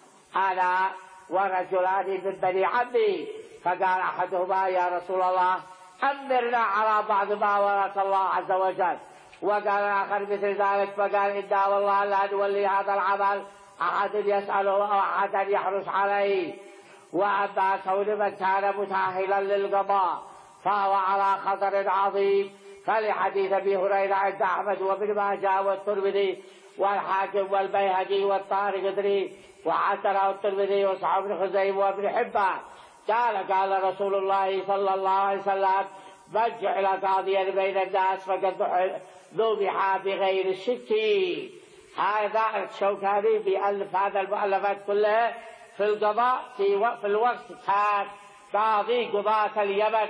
أنا ورجلان من بني عمي، فقال أحدهما يا رسول الله أمرنا على بعض ما وراك الله عز وجل، وقال الآخر مثل ذلك، فقال إنا والله لا نولي هذا العمل أحد يسأله أو أحد يحرص عليه. وأما كون من كان متأهلا للقضاء فهو على خطر عظيم، فلحديث أبي هريرة عند أحمد وابن ماجه والترمذي والحاكم والبيهقي والطارقطني وحسنه الترمذي وصححه ابن خزيمة وابن حبان قال قال رسول الله صلى الله عليه وسلم من جعل قاضيا بين الناس فقد ذبح بغير الشك. هذا الشوكاني بيألف هذا المؤلفات كلها في القضاء في, في الوقت كان قاضي قضاة اليمن،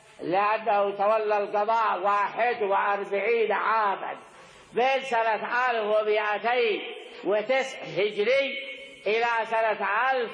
لأنه تولى القضاء واحد وأربعين عاما بين سنة ألف ومئتين وتسع هجري إلى سنة ألف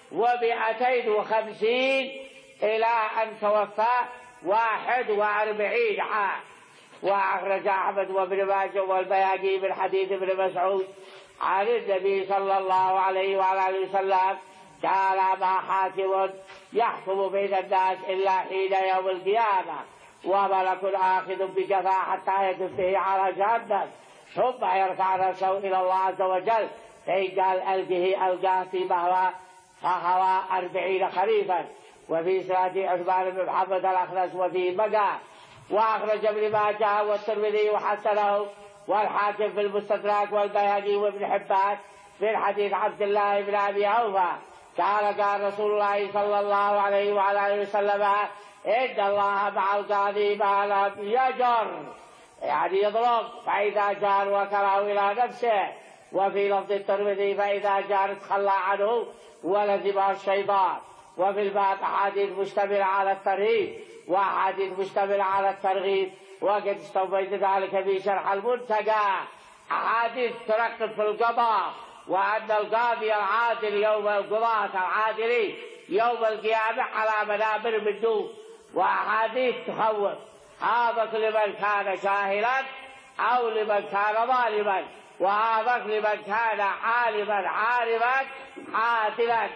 ومئتين وخمسين إلى أن توفى واحد وأربعين عام. وأخرج أحمد وابن ماجه والبيهقي من حديث ابن مسعود عن النبي صلى الله عليه وعلى آله وسلم قال ما حاكم يحكم بين الناس إلا حين يوم القيامة وملك آخذ بجفاه حتى يدفه على جهنم ثم يرفع رأسه إلى الله عز وجل فإن قال ألقه ألقاه في مهوى فهوى أربعين خريفا. وفي سنة عثمان بن محمد الأخنس وفي بقى. وأخرج ابن ماجه والترمذي وحسنه والحاكم في المستدرك والبيهقي وابن حبان في حديث عبد الله بن أبي أوفى قال قال رسول الله صلى الله عليه وعلى آله وسلم إن الله مع القاضي ما لم يجر، يعني يضرب، فإذا جار وكره إلى نفسه. وفي لفظ الترمذي فإذا جار تخلى عنه ولزمه الشيطان. وفي الباب أحاديث مشتملة على الترهيب وأحاديث مشتملة على الترغيب، وقد استوفيت ذلك في شرح المنتقى. أحاديث ترقب في القضاء وأن القاضي العادل يوم القضاة العادلين يوم القيامة على منابر من نور، وأحاديث تخوف هذا لمن كان جاهلا أو لمن كان ظالما، وهذا لمن كان عالما عالما عادلا.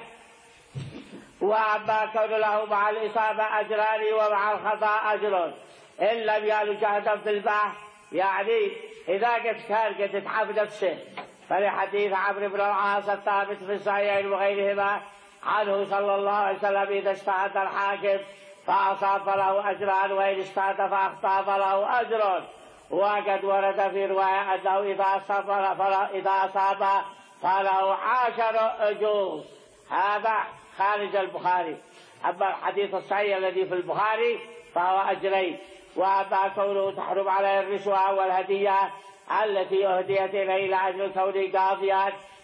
وأما كون له مع الإصابة أجران ومع الخطأ أجر إن لم يأل جهدا في البحث، يعني إذا قد كان قد تتعب نفسه. فلحديث عمرو بن العاص الثابت في الصحيحين وغيرهما عنه صلى الله عليه وسلم إذا اجتهد الحاكم فأصاب فله أجران وإن اجتهد فأخطأ فله أجر. وقد ورد في رواية أنه إذا أصاب إذا أصاب فله عشر أجور. هذا خارج البخاري. أما الحديث الصحيح الذي في البخاري فهو أجرين. وأما كونه تحرم عليه الرشوة والهدية التي أهديت إليه لأجل كونه قاضيا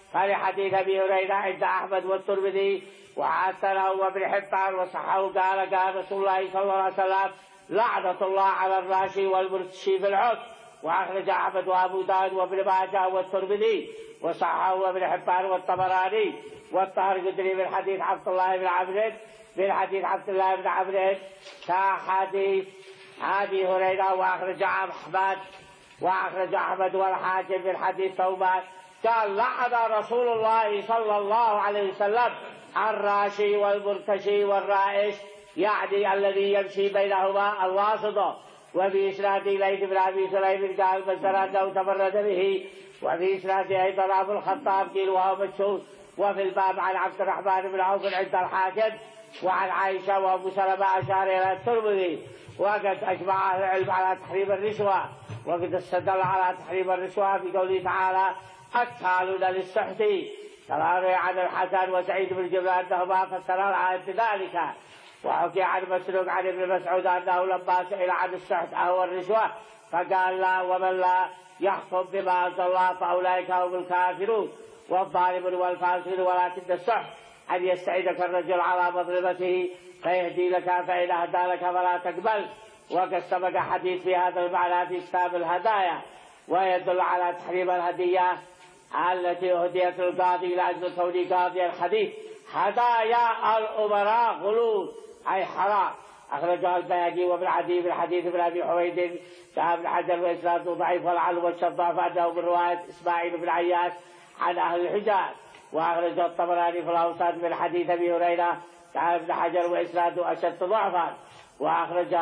فلحديث أبي هريرة عند أحمد والترمذي وحسنه وابن حبان وصححه قال قال رسول الله صلى الله عليه وسلم لعنة الله على الراشي والمرتشي في العود. وأخرج أحمد وأبو داود وابن ماجه والترمذي وصححه وابن حبان والطبراني والطهرقطني من حديث عبد الله بن عمرو من حديث عبد الله بن عمرو كحديث أبي هريرة. وأخرج أحمد وأخرج أحمد والحاكم من حديث ثوبان قال لعن رسول الله صلى الله عليه وسلم الراشي والمرتشي والرائش يعني الذي يمشي بينهما الواسطة. وفي إسناد ليث بن أبي سليم قال بشر أنه تفرد به. وفي إسناد أيضا أبو الخطاب قيل وهو مشهور. وفي الباب عن عبد الرحمن بن عوف عند الحاكم وعن عائشة وأبو سلمة أشار إلى الترمذي. وقد أجمع أهل العلم على تحريم الرشوة وقد استدل على تحريم الرشوة في قوله تعالى أكالون للسحت كما روي عن الحسن وسعيد بن جبل أنهما فسرا الآية بذلك. وحكي عن مسروق عن ابن مسعود أنه لما سئل عن السحت أهو الرشوة فقال لا ومن لا يحكم بما أنزل الله فأولئك هم الكافرون والظالمون والفاسقون ولكن السحت أن يستعيدك الرجل على مظلمته فيهدي لك فإن أهدى لك فلا تقبل. وقد سبق حديث في هذا المعنى في كتاب الهدايا ويدل على تحريم الهدية التي أهديت القاضي لأجل كون قاضي الحديث. هدايا الأمراء غلول أي حرام. أخرجه البيهقي وابن عدي من حديث ابن أبي حميد كان ابن حجر وإسناده ضعيف والعلم والشضاف أنه من رواية إسماعيل بن عياش عن أهل الحجاز. وأخرجه الطبراني في الأوسط من حديث أبي هريرة كان ابن حجر وإسناده أشد ضعفا. وأخرج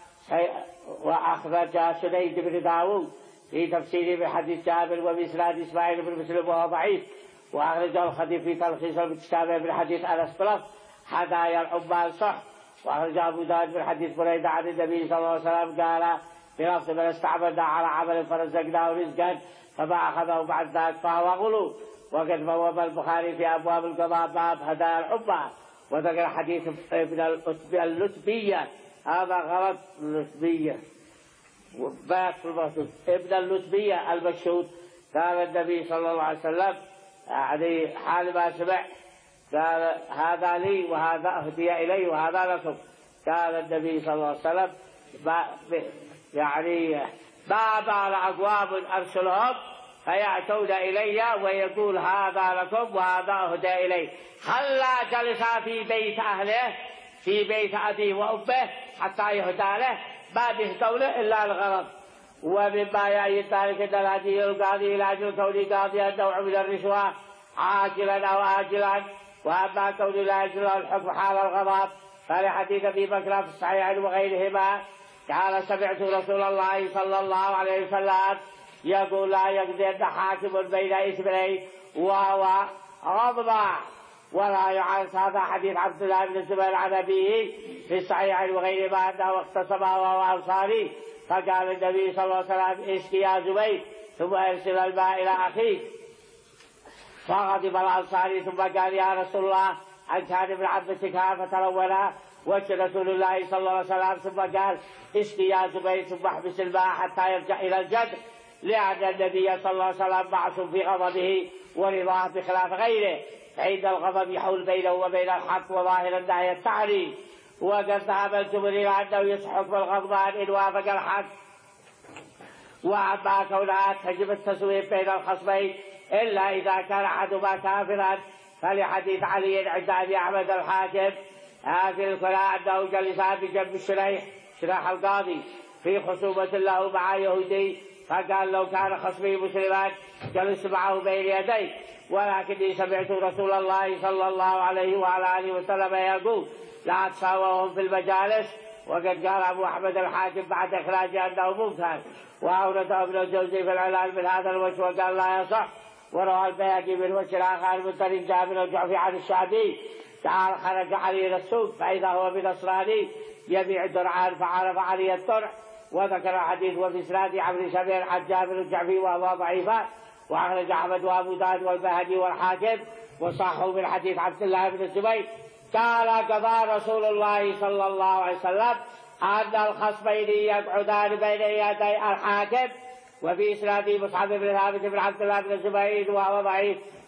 وأخرج سنيد بن داود في تفسيره بحديث جابر وبإسناد إسماعيل بن مسلم وهو ضعيف. وأخرجه الخطيب في تلخيص المتشابه من حديث أنس بلف هدايا العمال صح. وأخرج أبو داود من حديث بريدة عن النبي صلى الله عليه وسلم قال بلفظ من استعملنا على عمل فرزقناه رزقا فما أخذه بعد ذلك فهو غلو. وقد بوب البخاري في أبواب القضاء باب هدايا العمال وذكر حديث ابن اللتبية هذا غلط اللتبية ابن اللتبية المشهود قال النبي صلى الله عليه وسلم يعني حال ما سمع قال هذا لي وهذا أهدي إلي وهذا لكم. قال النبي صلى الله عليه وسلم يعني ما بال أقوام أرسلهم فيأتون إلي ويقول هذا لكم وهذا أهدى إلي خلى جلس في بيت أهله في بيت أبيه وأمه حتى يهدى له ما بيهدوا له إلا الغرض. ومما يأيد ذلك أن الهدي القاضي إلى أجل كون قاضي النوع من الرشوة عاجلا أو آجلا. وأما كون لا يجوز الحكم حال الغضب فلحديث أبي بكر في الصحيحين وغيرهما قال سمعت رسول الله صلى الله عليه وسلم يقول لا يقضي حاكم بين اثنين وهو غضبان ولا يعرف. هذا حديث عبد الله بن الزبير عن أبيه في الصحيحين وغيرهما أنه اختصمه وهو أنصاري فقال النبي صلى الله عليه وسلم اسقي يا زبير ثم ارسل الماء إلى أخيك. فغضب الأنصاري ثم قال يا رسول الله أن كان ابن عبدك فتلونا وجه رسول الله صلى الله عليه وسلم ثم قال اسقي يا زبير ثم احبس الماء حتى يرجع إلى الجد لأن النبي صلى الله عليه وسلم معصوم في غضبه ورضاه بخلاف غيره عند الغضب يحول بينه وبين الحق وظاهر النهي التحريم. وقد ذهب الجمهور إلى أنه يصح بالغضبان إن وافق الحق. وأما كونها تجب التسوية بين الخصمين إلا إذا كان أحدهما كافرا فلحديث علي عند أبي أحمد الحاكم في الكلاء أنه جلس بجنب الشريح شريح القاضي في خصومة له مع يهودي فقال لو كان خصمي مسلما جلس معه بين يديه ولكني سمعت رسول الله صلى الله عليه وعلى آله وسلم يقول لا تساوهم في المجالس. وقد قال أبو أحمد الحاكم بعد إخراج أنه منكر وأورده ابن الجوزي في العلال من هذا الوجه وقال لا يصح. وروى البيهقي من وجه آخر من طريق جابر الجعفي عن الشعبي تعال خرج علي إلى السوق فإذا هو بنصراني يبيع درعا فعرف علي الدرع. وذكر الحديث وفي إسناد عمرو سمير عن جابر الجعفي وهو ضعيفا. وأخرج أحمد وأبو داود والبيهقي والحاكم وصحوا من حديث عبد الله بن الزبير قال قضى رسول الله صلى الله عليه وسلم أن الخصمين يقعدان بين يدي الحاكم. وفي إسناد مصعب بن ثابت بن عبد الله بن الزبير وهو ضعيف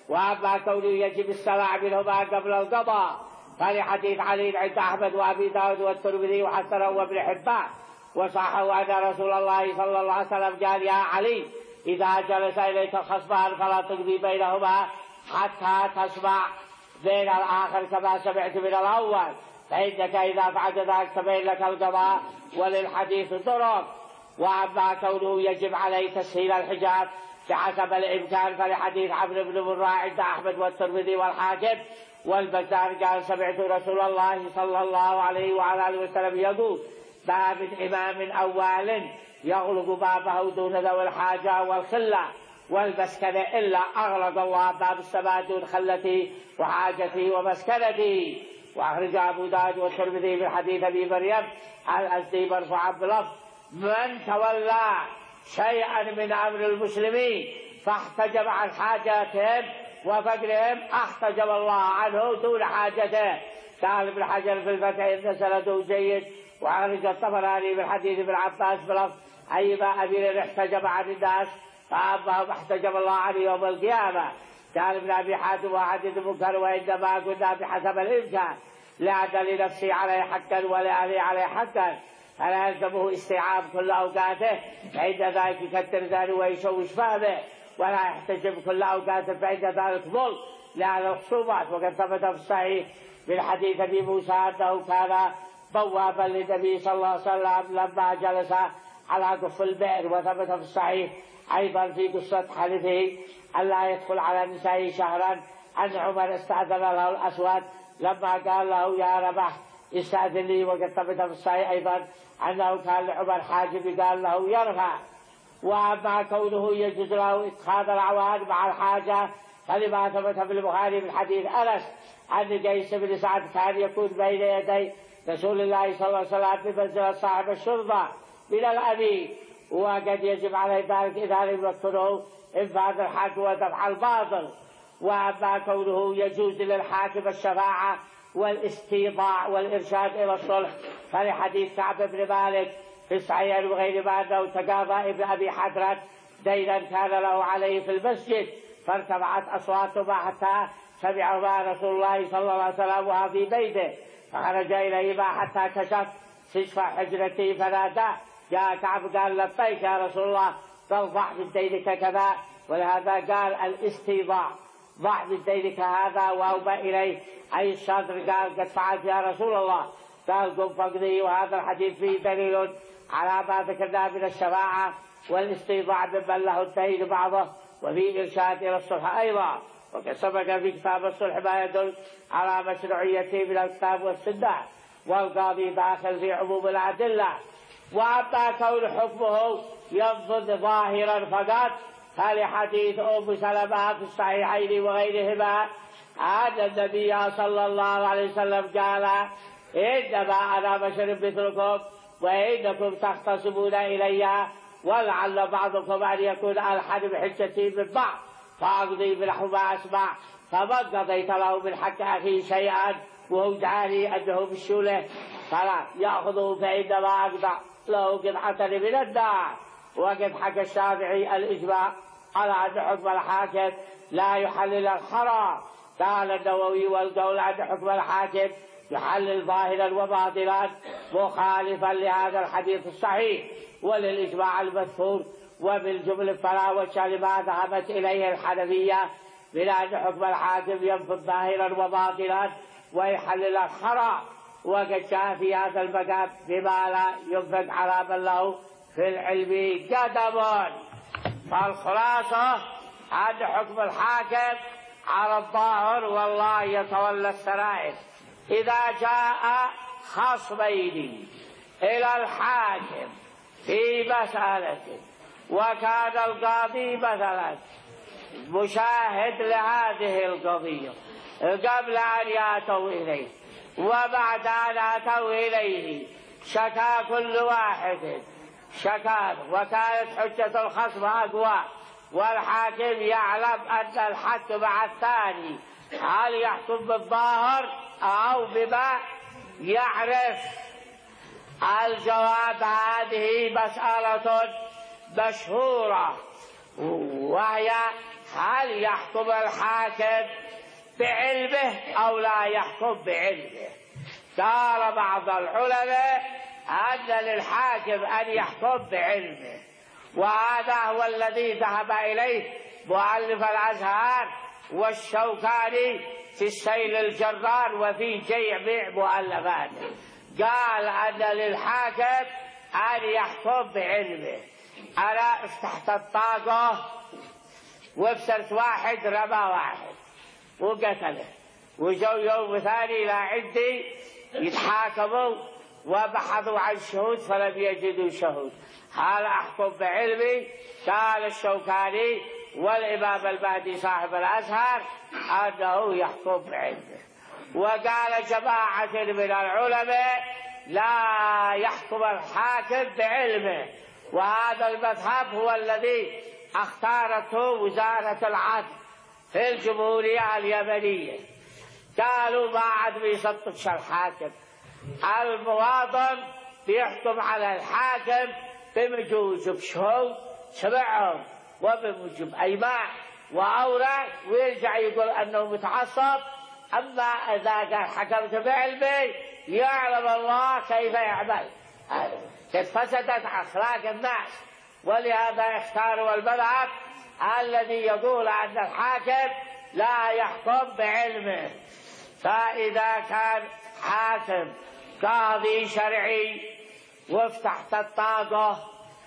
وأما كونه يجب السماع منهما قبل القضاء فلحديث علي عند أحمد وأبي داود والترمذي وحسنه وابن حبان وصححه أن رسول الله صلى الله عليه وسلم قال: يا علي إذا جلس إليك خصمان فلا تقضي بينهما حتى تسمع بين الآخر كما سمعت من الأول، فإنك إذا فعلت ذلك تبين لك القضاء وللحديث طرق. وأما كونه يجب عليه تسهيل الحجاب بحسب الإمكان فلحديث عمرو بن مرة عند أحمد والترمذي والحاكم والبزار قال: سمعت رسول الله صلى الله عليه وعلى آله وسلم يقول: ما من إمام أول يغلق بابه دون ذوي الحاجة والخلة والمسكنة إلا أغلق الله باب السماء دون خلتي وحاجتي ومسكنتي. وأخرج أبو داود والترمذي من حديث أبي مريم الأزدي مرفوعا بلفظ: من تولى شيئا من أمر المسلمين فاحتجب عن حاجاتهم وفقرهم احتجب الله عنه دون حاجته. قال ابن حجر في الفتح إن سنده جيد. وأخرج الطبراني من حديث ابن عباس بلفظ: أيما أمير احتجب عن الناس فأما احتجب الله عنه يوم القيامة. قال ابن أبي حاتم وحديث منكر: وإنما قلنا بحسب الإمكان لأن لنفسي عليه حقا ولأهلي عليه حقا فلا يلزمه استيعاب كل أوقاته، فإن ذلك يكثر ذلك ويشوش فهمه، ولا يحتجب كل أوقاته فإن ذلك ظلم لأهل الخصومات. وقد ثبت في الصحيح من حديث أبي موسى أنه كان بوابا للنبي صلى الله عليه وسلم لما جلس على قف البئر. وثبت في الصحيح أيضا في قصة حديثه ألا يدخل على النساء شهرا أن عمر استأذن له الأسود لما قال له: يا ربح استأذن لي. وقد ثبت في الصحيح أيضا أنه كان لعمر حاجب قال له: يرفع. وأما كونه يجوز له إتخاذ العواد مع الحاجة فلما ثبت في البخاري من حديث أنس أن قيس بن سعد كان يكون بين يدي رسول الله صلى الله عليه وسلم بمنزلة صاحب الشرطة من الأمير، وقد يجب عليه ذلك إذا لم يكفره إنفاذ الحق ودفع الباطل. وأما كونه يجوز للحاكم الشفاعة والاستيضاع والإرشاد إلى الصلح فلحديث كعب بن مالك في الصحيح وغير ما أنه تقاضى ابن أبي حضرة دينا كان له عليه في المسجد فارتفعت أصواتهما حتى سمعهما رسول الله صلى الله عليه وسلم وهو في بيته، فخرج إليهما حتى كشف سجف حجرته فنادى: جاء كعب قال: لبيك يا رسول الله، قال: ضع من دينك كذا. ولهذا قال الاستيضاع: ضع من دينك هذا وأوبى إليه أي الصدر. قال: قد فعلت يا رسول الله. قال: قم فاقضي. وهذا الحديث فيه دليل على ما ذكرنا من الشفاعة والاستيضاع ممن له الدين بعضه، وفي إرشاد إلى الصلح أيضا. وقد سبق في كتاب الصلح ما يدل على مشروعيته من الكتاب والسنة، والقاضي داخل في عموم الأدلة. وأما كون حكمه ينفذ ظاهرا فقط فلحديث أم سلمة في الصحيحين وغيرهما أن النبي صلى الله عليه وسلم قال: إنما أنا بشر مثلكم وإنكم تختصمون إلي ولعل بعضكم أن يكون ألحن بحجتي من بعض فأقضي بنحو ما أسمع، فمن قضيت له من حق أخيه شيئا وهو جعلي أنه بالشوله فلا يأخذه فإنما أقضى له قطعة من النار. وقد حكى الشافعي الإجماع على أن حكم الحاكم لا يحلل الحرام. قال النووي: والقول أن حكم الحاكم يحلل ظاهرا وباطلا مخالفا لهذا الحديث الصحيح وللإجماع المذكور. وبالجمل فلا وجه لما ذهبت إليه الحنفية من أن حكم الحاكم ينفذ ظاهرا وباطلا ويحلل الحرام. وقد جاء في هذا المقام بما لا ينفذ على من له في العلم قدم. فالخلاصة أن حكم الحاكم على الظاهر والله يتولى السرائر. إذا جاء خصمين إلى الحاكم في مسألة وكان القاضي مثلا مشاهد لهذه القضية قبل أن يأتوا إليه وبعد أن أتوا إليه شكا كل واحد شكا، وكانت حجة الخصم أقوى والحاكم يعلم أن الحق مع الثاني، هل يحكم بالظاهر أو بما يعرف؟ الجواب: هذه مسألة مشهورة وهي هل يحكم الحاكم بعلمه أو لا يحكم بعلمه؟ قال بعض العلماء أن للحاكم أن يحكم بعلمه، وهذا هو الذي ذهب إليه مؤلف الأزهار والشوكاني في السيل الجرار وفي جميع مؤلفاته. قال أن للحاكم أن يحكم بعلمه. أنا افتحت الطاقة وابصرت واحد رمى واحد وقتله، وجو يوم ثاني لا عندي يتحاكموا وبحثوا عن شهود فلم يجدوا شهود، هل أحكم بعلمي؟ قال الشوكاني والإمام المهدي صاحب الأزهر أنه يحكم بعلمه. وقال جماعة من العلماء لا يحكم الحاكم بعلمه، وهذا المذهب هو الذي اختارته وزارة العدل في الجمهورية اليمنية. قالوا ما عاد بيصدقش الحاكم، المواطن بيحكم على الحاكم بموجب شهود سمعهم وبموجب أيمان وأوراق، ويرجع يقول أنه متعصب. أما إذا قال حكمت بعلمي يعلم الله كيف يعمل. قد فسدت أخلاق الناس، ولهذا اختاروا المذهب الذي يقول أن الحاكم لا يحكم بعلمه. فإذا كان حاكم قاضي شرعي وافتحت الطاقة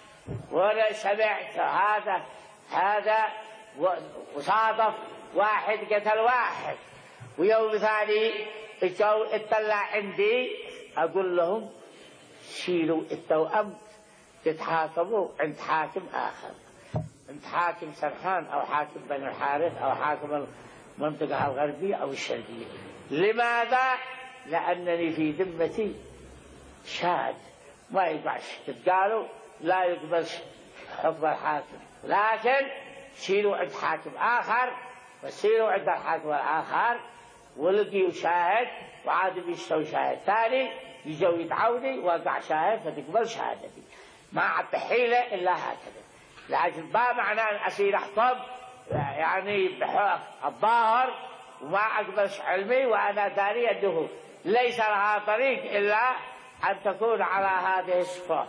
وسمعت هذا هذا وصادف واحد قتل واحد، ويوم ثاني الجو اطلع عندي، أقول لهم شيلوا التوأم تتحاكموا عند حاكم آخر، عند حاكم سرحان أو حاكم بني الحارث أو حاكم المنطقة الغربية أو الشرقية. لماذا؟ لأنني في ذمتي شاهد ما يقعش. قالوا لا يقبل حكم الحاكم، لكن شيلوا عند حاكم آخر وشيلوا عند الحاكم الآخر، ولقيوا شاهد وعاد بيشتوا شاهد ثاني، يجوا يدعوني وقع شاهد فتقبل شهادتي. ما عاد حيلة إلا هكذا. لكن ما معنى أن أصير أحكم يعني بحق الظاهر وما أقبلش علمي وأنا داري أنه ليس لها طريق إلا أن تكون على هذه الصفات.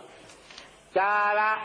قال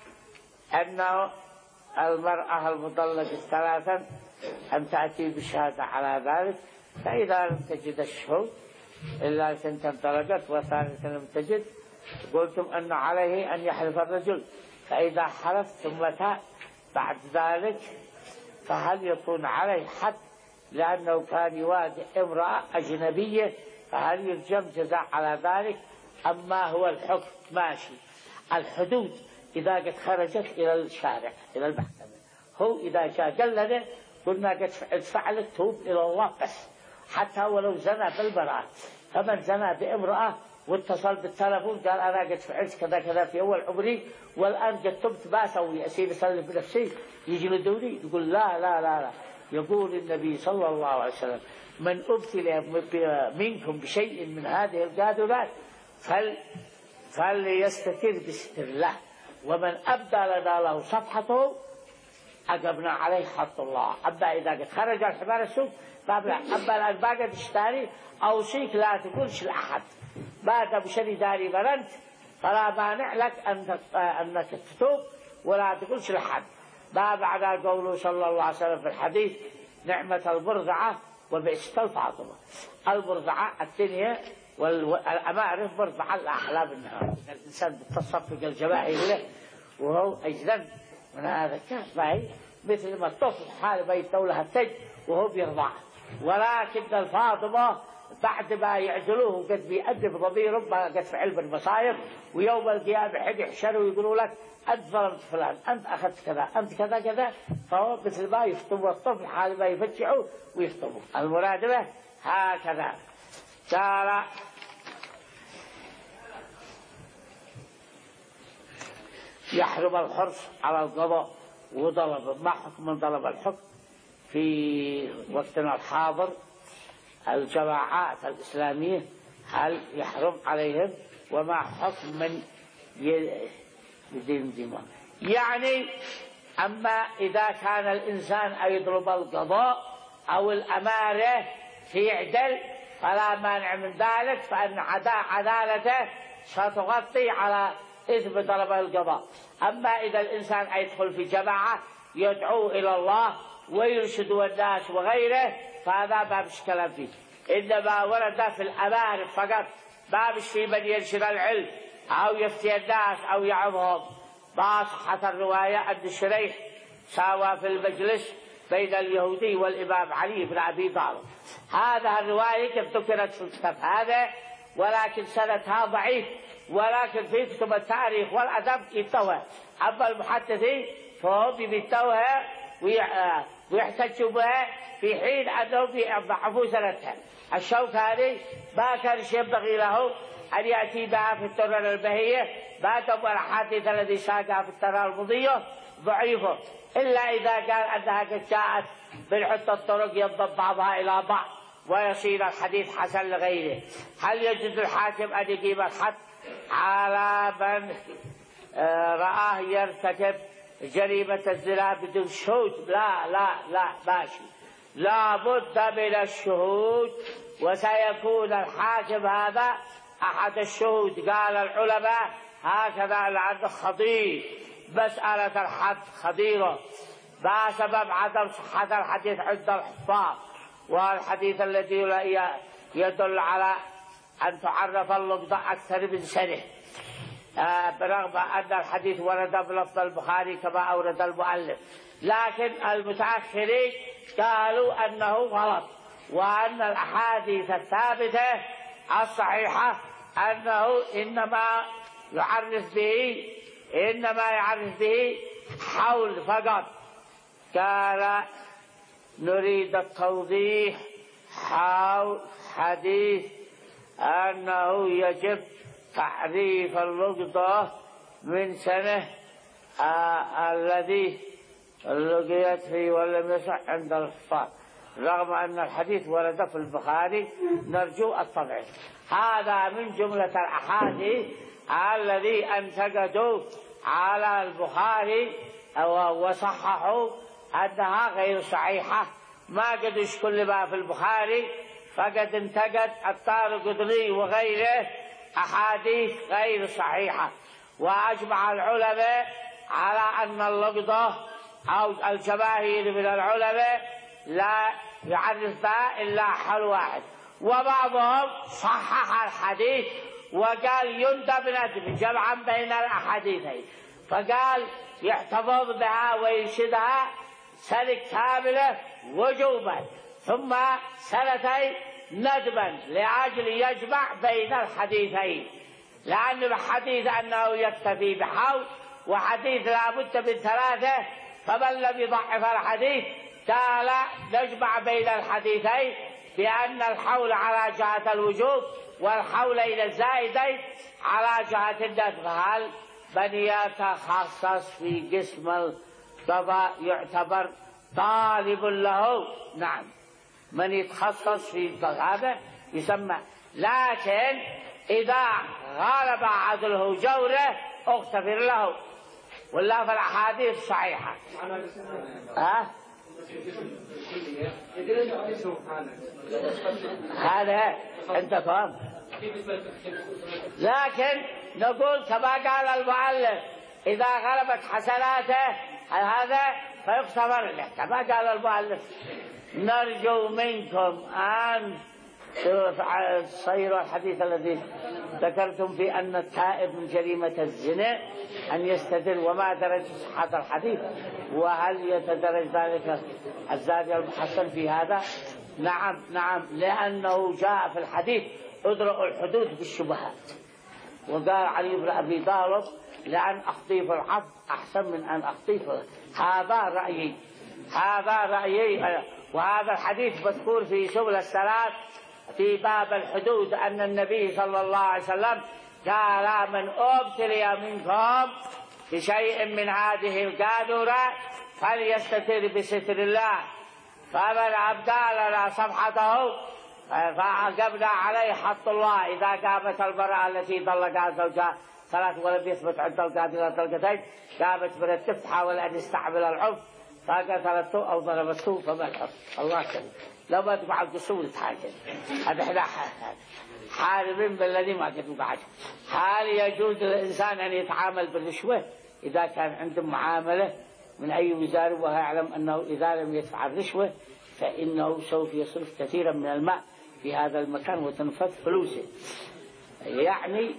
أنه المرأة المطلقة ثلاثا أن تأتي بالشهادة على ذلك، فإذا لم تجد الشهود إلا سنة طلقت وثالثا لم تجد قلتم أن عليه أن يحلف الرجل، فإذا حلف ثم تاب بعد ذلك فهل يكون عليه حد لأنه كان يواجه امرأة أجنبية، فهل يرجم جزاء على ذلك؟ أما هو الحكم ماشي. الحدود إذا قد خرجت إلى الشارع إلى المحكمة، هو إذا جاء قال لنا قلنا قد فعلت توب إلى الله بس، حتى ولو زنى بالمرأة. فمن زنى بامرأة واتصل بالتلفون قال أنا قد فعلت كذا كذا في أول عمري والآن قد تبت ما أسوي أسير أسلم بنفسي يجلدوني، يقول لا لا لا لا. يقول النبي صلى الله عليه وسلم من أبتلي منكم بشيء من هذه القاذورات فل فليستتر بستر الله، ومن أبدى لنا له صفحته أقبنا عليه حط الله. أما إذا قد خرج الحمار السوق فابلع. أما الآن باقي تشتري أوصيك لا تقولش لأحد ما تبشري داري بلنت، فلا مانع لك أنك تتوب ولا تقولش لأحد. ما بعد قوله صلى الله عليه وسلم في الحديث نعمة البرضعة وبئست الفاطمة. البرضعة الدنيا والأمارف برضعة الأحلام النهار. الإنسان بتصفق الجماعي له وهو أجنب من هذا كان معي مثل ما الطفل حال بيت دولها التج وهو بيرضع. ولكن الفاطمة بعد ما يعزلوه قد بيأدب ضميره ما قد في علم المصايب، ويوم القيامة حد يحشروا ويقولوا لك أنت ظلمت فلان، أنت أخذت كذا، أنت كذا كذا، فهو مثل ما يفطموا الطفل حال ما يفتشعوا ويفطموا. المراد به هكذا. قال يحرم الحرص على القضاء وطلب. ما حكم من طلب الحكم في وقتنا الحاضر؟ الجماعات الإسلامية هل يحرم عليهم؟ وما حكم من يدين دماء؟ يعني أما إذا كان الإنسان يطلب القضاء أو الأمارة في عدل فلا مانع من ذلك، فإن عدالته ستغطي على إثم طلب القضاء. أما إذا الإنسان يدخل في جماعة يدعو إلى الله ويرشد الناس وغيره فهذا ما مشكلة فيه، إنما ورد في الأمانة فقط، ما مش في من ينشر العلم أو يفتي الناس أو يعظهم. ما صحت الرواية أن شريح ساوى في المجلس بين اليهودي والإمام علي بن أبي طالب. هذا الرواية كيف ذكرت في الكتاب هذا، ولكن سندها ضعيف، ولكن في كتب التاريخ والأدب يتوه. أما المحدثين فهم يتوها ويحتجوا بها في حين أنهم يضعفوا سندها. الشوكاني ما كان ينبغي له أن يأتي بها في الترى البهية ما دام الأحاديث الذي ساقها في الترى المضية ضعيفة، إلا إذا قال أنها قد جاءت من عدة طرق ينضم بعضها إلى بعض ويصير الحديث حسن لغيره. هل يجوز الحاكم أن يقيم الحد على من رآه يرتكب جريمة الزنا بدون شهود؟ لا لا لا ماشي، لا بد من الشهود، وسيكون الحاكم هذا أحد الشهود. قال العلماء هكذا العد خطير، مسألة الحد خطيرة، ما سبب عدم صحة الحديث عند الحفاظ، والحديث الذي يدل على أن تعرف اللقطة أكثر من سنة، آه برغم أن الحديث ورد بلفظ البخاري كما أورد المؤلف، لكن المتأخرين قالوا أنه غلط، وأن الأحاديث الثابتة الصحيحة أنه إنما يعرف به إنما يعرف به حول فقط. قال نريد التوضيح حول حديث أنه يجب تعريف اللقطة من سنة آه الذي لقيت فيه ولم يصح عند الحفاظ، رغم أن الحديث ورد في البخاري، نرجو التضعيف. هذا من جملة الأحاديث الذي انتقدوا على البخاري وصححوا أنها غير صحيحة، ما قدش كل ما في البخاري، فقد انتقد الدارقطني وغيره أحاديث غير صحيحة. وأجمع العلماء على أن اللقطة أو الجماهير من العلماء لا يعرف بها إلا حل واحد، وبعضهم صحح الحديث وقال يندب ندب جمعا بين الأحاديثين، فقال يحتفظ بها وينشدها سنة كاملة وجوبا ثم سنتين ندبا لأجل يجمع بين الحديثين، لأن الحديث أنه يكتفي بحول وحديث لا بد من ثلاثة، فمن لم يضعف الحديث قال نجمع بين الحديثين بأن الحول على جهة الوجوب والحولين الزائدين على جهة الندب. هل من يتخصص في قسم القضاء يعتبر طالب له؟ نعم، من يتخصص في هذا يسمى، لكن إذا غالب عدله جوره اغتفر له، ولا في الأحاديث صحيحة. ها؟ هذا أنت فهم، لكن نقول كما قال المؤلف إذا غلبت حسناته هذا فيغتفر له كما قال المؤلف. نرجو منكم أن تصيروا الحديث الذي ذكرتم بأن التائب من جريمة الزنا أن يستدل، وما درجة صحة الحديث، وهل يتدرج ذلك الزاد المحسن في هذا؟ نعم نعم، لأنه جاء في الحديث ادرأوا الحدود بالشبهات، وقال علي بن أبي طالب لأن أخطيف العبد أحسن من أن أخطيف. هذا رأيي، هذا رأيي. وهذا الحديث مذكور في سبل السلام في باب الحدود أن النبي صلى الله عليه وسلم قال من ابتلي منكم بشيء من هذه القاذورة فليستتر بستر الله، فمن أبدى لنا صفحته فعقبنا عليه حط الله إذا قامت المرأة التي طلقها زوجها ثلاث ولم يثبت عند القاضي إلا طلقتين قامت برتب تحاول أن يستعمل العنف فقتلته أو ضربته فما الحكم. الله كريم لو ما تبع القصور تحاكم. هذا إحنا حاربين بالذي ما قد بعد. هل يجوز للإنسان أن يتعامل بالرشوة إذا كان عنده معاملة من أي وزارة وهو يعلم أنه إذا لم يدفع الرشوة فإنه سوف يصرف كثيرا من الماء في هذا المكان وتنفذ فلوسه؟ يعني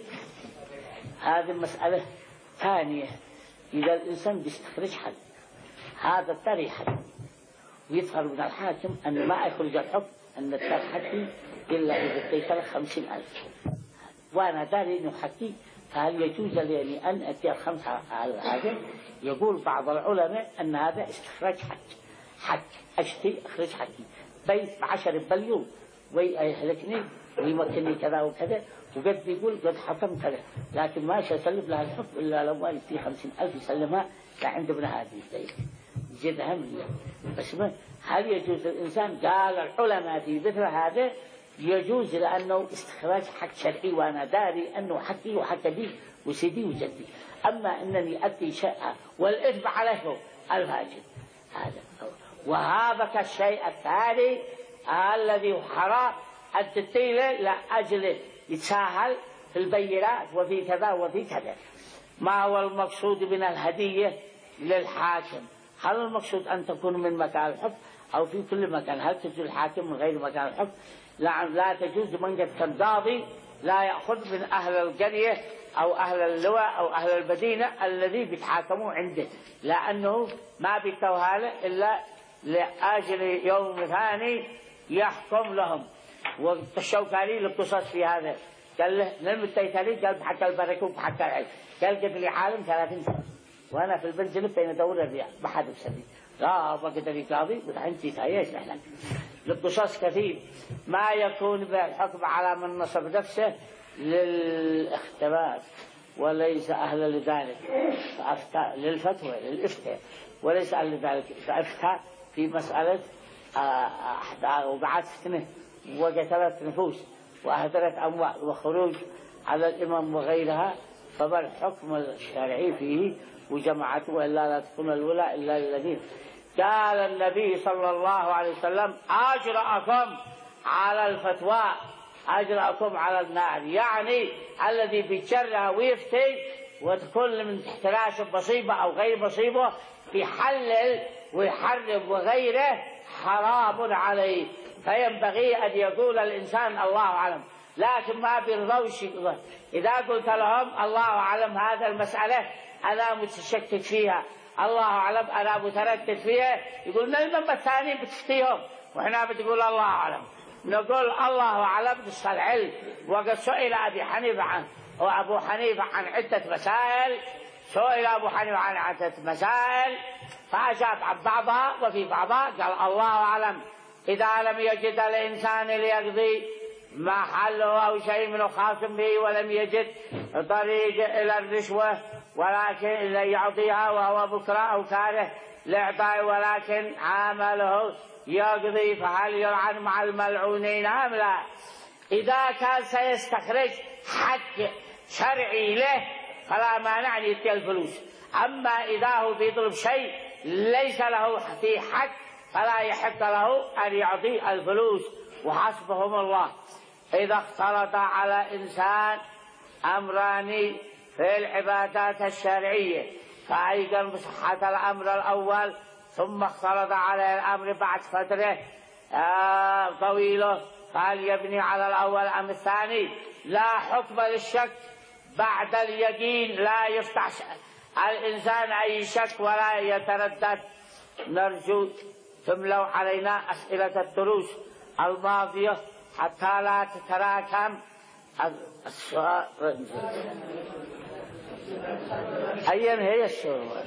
هذه مسألة ثانية. إذا الإنسان بيستخرج حد هذا الطريق حد ويظهر من الحاكم أن ما يخرج الحكم أن الطريق حدي إلا إذا اديت خمسين ألف وأنا داري إنه حكي. فهل يجوز لي أن أدي الخمسة على هذا؟ يقول بعض العلماء أن هذا استخراج حد حد أشتي أخرج حكي بيت بعشر بليون ويهلكني ويمكنني كذا وكذا وقد يقول قد حكم كذا لكن ما يسلم لها الحكم إلا لو ما يدي خمسين ألف يسلمها لعند ابن هذه البيت جدها من بس ما هل يجوز الإنسان؟ قال العلماء في مثل هذا يجوز لأنه استخراج حق شرعي وأنا داري أنه حقي وحق بي وسيدي وجدي. أما أنني أدي شيء والإثم عليه الفاجر هذا. وهذا كالشيء الثاني الذي حرام التتيلة لأجل يتساهل في البينات وفي كذا وفي كذا. ما هو المقصود من الهدية للحاكم؟ هل المقصود أن تكون من مكان الحكم أو في كل مكان؟ هل تجوز الحاكم من غير مكان الحكم؟ لا, لا تجوز. من قد كان قاضي لا يأخذ من أهل القرية أو أهل اللواء أو أهل المدينة الذي بيتحاكموا عنده لأنه ما بيتوهاله إلا لأجل يوم ثاني يحكم لهم. والشوكاني القصص في هذا قال له نلم التيتاني قال بحكى البركة وبحكى العلم قال قلت لي عالم ثلاثين سنة وأنا في البنزل بين دور الرياض ما حد بسبي لا بقدر يقاضي وتحنتي تايش نحن القصص كثير. ما يكون بالحكم على من نصب نفسه للاختبار وليس أهل لذلك فأفتى للفتوى للإفتاء وليس أهل لذلك فأفتى في مسألة وبعث فتنة وقتلت نفوس وأهدرت أموال وخروج على الإمام وغيرها فما الحكم الشرعي فيه وجماعته وإلا لا تكون الولاء إلا للذين. قال النبي صلى الله عليه وسلم أجرأكم على الفتوى أجرأكم على النار يعني الذي بيتشرها ويفتي وتكون من تحت راس بصيبة أو غير بصيبة يحلل ويحرم وغيره حرام عليه. فينبغي أن يقول الإنسان الله أعلم لكن ما بيرضوش. إذا قلت لهم الله أعلم هذا المسألة أنا متشكك فيها الله أعلم أنا متردد فيها يقول نلمم الثاني بتفتيهم وإحنا بتقول الله أعلم. نقول الله أعلم نصف العلم. وقد سئل أبي حنيفة عن وأبو حنيفة عن عدة مسائل سئل أبو حنيفة عن عدة مسائل فأجاب عن بعضها وفي بعضها قال الله أعلم. إذا لم يجد الإنسان ليقضي ما حله أو شيء من خاص به ولم يجد طريق إلى الرشوة ولكن إذا يعطيها وهو بكرة أو كاره لإعطاء ولكن عامله يقضي فهل يلعن مع الملعونين أم لا؟ إذا كان سيستخرج حق شرعي له فلا مانع أن يدي الفلوس. أما إذا هو بيطلب شيء ليس له في حق فلا يحق له أن يعطي الفلوس وحسبهم الله. إذا اختلط على إنسان أمران في العبادات الشرعية فأيضا بصحة الأمر الأول ثم اختلط على الأمر بعد فترة آه طويلة فهل يبني على الأول أم الثاني؟ لا حكم للشك بعد اليقين. لا يفتح الإنسان أي شك ولا يتردد. نرجو تملوا علينا أسئلة الدروس الماضية حتى لا تتراكم السؤال. أيا هي السؤال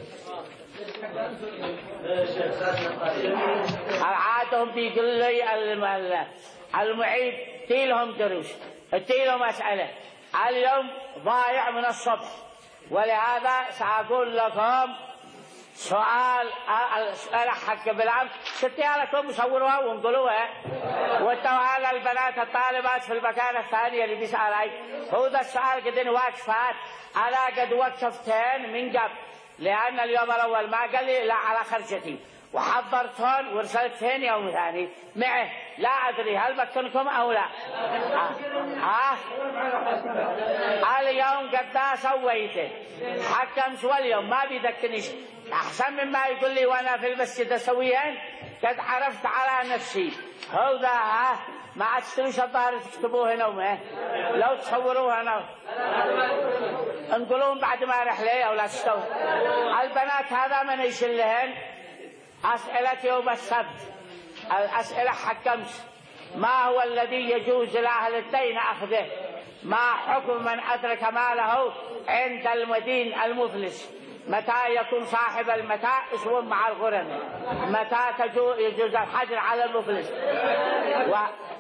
عادهم بيقول لي المعيد تيلهم دروس تيلهم أسئلة اليوم ضايع من الصبح ولهذا سأقول لكم سؤال السؤال حق بالعمد ستيالكم صوروها وانقلوها وتوالى البنات الطالبات في المكان الثاني اللي بيسأل هاي هو ذا السؤال قد واقفات أنا قد وقفتين من قبل لأن اليوم الأول ما قال لي لا على خرجتي وحضرتهن ورسلتهن يوم ثاني معه لا أدري هل بكتنكم أو لا ها آه. اليوم قد سويته حكمت واليوم ما بيذكرنيش أحسن مما يقول لي وأنا في المسجد أسويهن قد عرفت على نفسي هو ذا ها ما عاد تشتروش الظاهر تكتبوه هنا وما لو تصوروه هنا انقلون بعد ما رحلة أو لا تشتوا البنات هذا من يشلهن أسئلة يوم السبت الأسئلة حكمت ما هو الذي يجوز لأهل الدين أخذه ما حكم من أدرك ماله عند المدين المفلس متى يكون صاحب المتاع اسوم مع الغرم متى يجوز الحجر على المفلس و...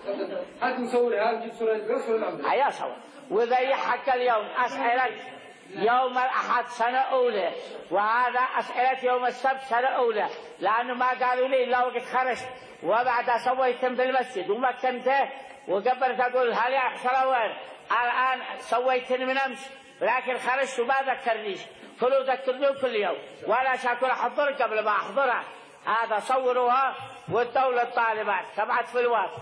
هيا سوا وإذا يحكى اليوم أسئلة يوم الأحد سنة أولى وهذا أسئلة يوم السبت سنة أولى لأنه ما قالوا لي إلا وقت خرجت وبعد سويتم في المسجد وما كنته وقبل تقول هل يحصل وين الآن سويتني من أمس لكن خرجت وما ذكرنيش كلوا ذكرني كل يوم ولا شاكل أحضر قبل ما أحضرها هذا صوروها والدولة الطالبات تبعت في الوقت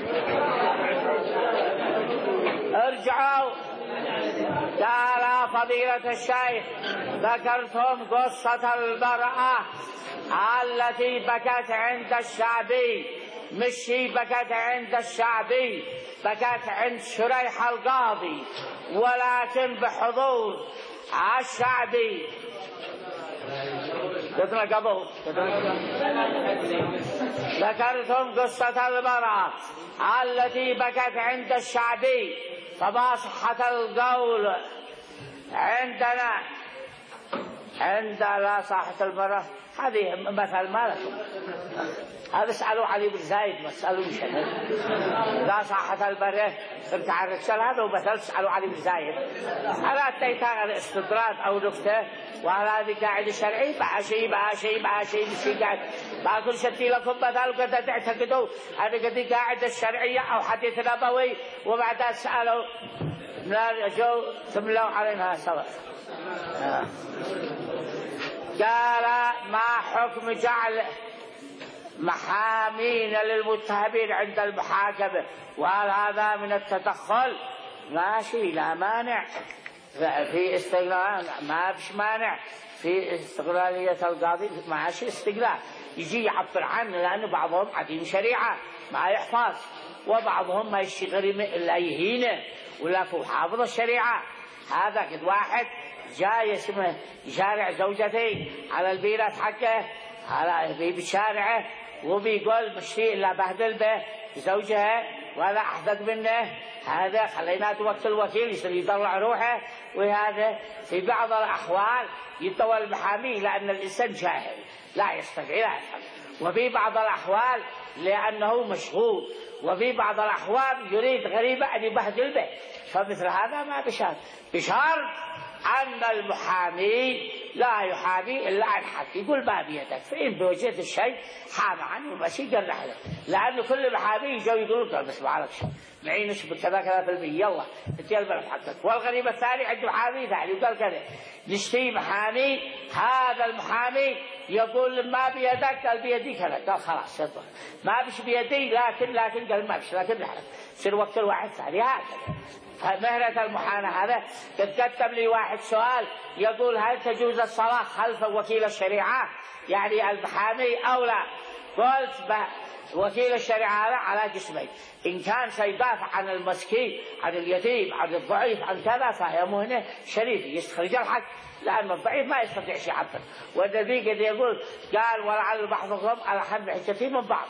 ارجعوا قال فضيلة الشيخ ذكرتم قصة المرأة التي بكت عند الشعبي مش بكت عند الشعبي بكت عند شريح القاضي ولكن بحضور الشعبي تتنقضوا ذكرتم قصة المرأة التي بكت عند الشعبي فما صحة القول عندنا عند لا صحة المرأة هذه مثل ما لكم هذا اسألوا علي بن زايد ما اسألوا مش لا صحة المرأة ارجع الرجال هذا ومثل اسألوا علي بن زايد على التيتاغ الاستدراد أو نكتة وعلى هذه قاعدة شرعي بقى شيء بقى شيء بقى شيء مش قاعد بقى كل شتي لكم مثال قد تعتقدوا هذه قد قاعدة الشرعية أو حديث نبوي وبعدها سألوا لا جو تملوا علينا سوا آه. قال ما حكم جعل محامين للمتهمين عند المحاكمة وهل هذا من التدخل ماشي لا مانع في استغلال ما فيش مانع في استغلالية القاضي ماشي استغلال يجي يعبر عنه لأنه بعضهم عديم شريعة ما يحفظ وبعضهم ما يشتغل إلا يهينه ولا فهو حافظ الشريعة هذا قد واحد جاي اسمه يشارع زوجتي على البيرة حقه على بشارعه وبيقول مشي إلا بهدل به زوجها ولا أحدث منه هذا خلينا توكل الوكيل يصير يطلع روحه وهذا في بعض الأحوال يتولى المحامي لأن الإنسان جاهل لا يستطيع لا يفهم وفي بعض الأحوال لأنه مشغول وفي بعض الأحوال يريد غريبة أن يبهدل به فمثل هذا ما بشرط بشرط أن المحامي لا يحامي إلا عن حق يقول ما بيدك فإن بوجهة الشيء حام عنه ومشي قرح له لأنه كل محامي يجوا يقولوا بس ما عليك معي نسبة كذا كذا في المية يلا اتيال بلد حقك والغريب الثاني عنده محامي ثاني يقول كذا نشتي محامي هذا المحامي يقول ما بيدك قال بيدي كذا قال خلاص صدق ما بش بيدي لكن لكن قال ما بش لكن نحن سير وقت الواحد ثاني هكذا مهنة المحاماة هذا قد كتب لي واحد سؤال يقول هل تجوز الصلاة خلف وكيل الشريعة يعني المحامي أو لا قلت وكيل الشريعة هذا على قسمين إن كان سيدافع عن المسكين عن اليتيم عن الضعيف عن كذا فهي مهنة شريفة يستخرج الحق لأن الضعيف ما يستطيع شيء يعبر والنبي قد يقول قال ولعل بعضهم على حد حجتي من بعض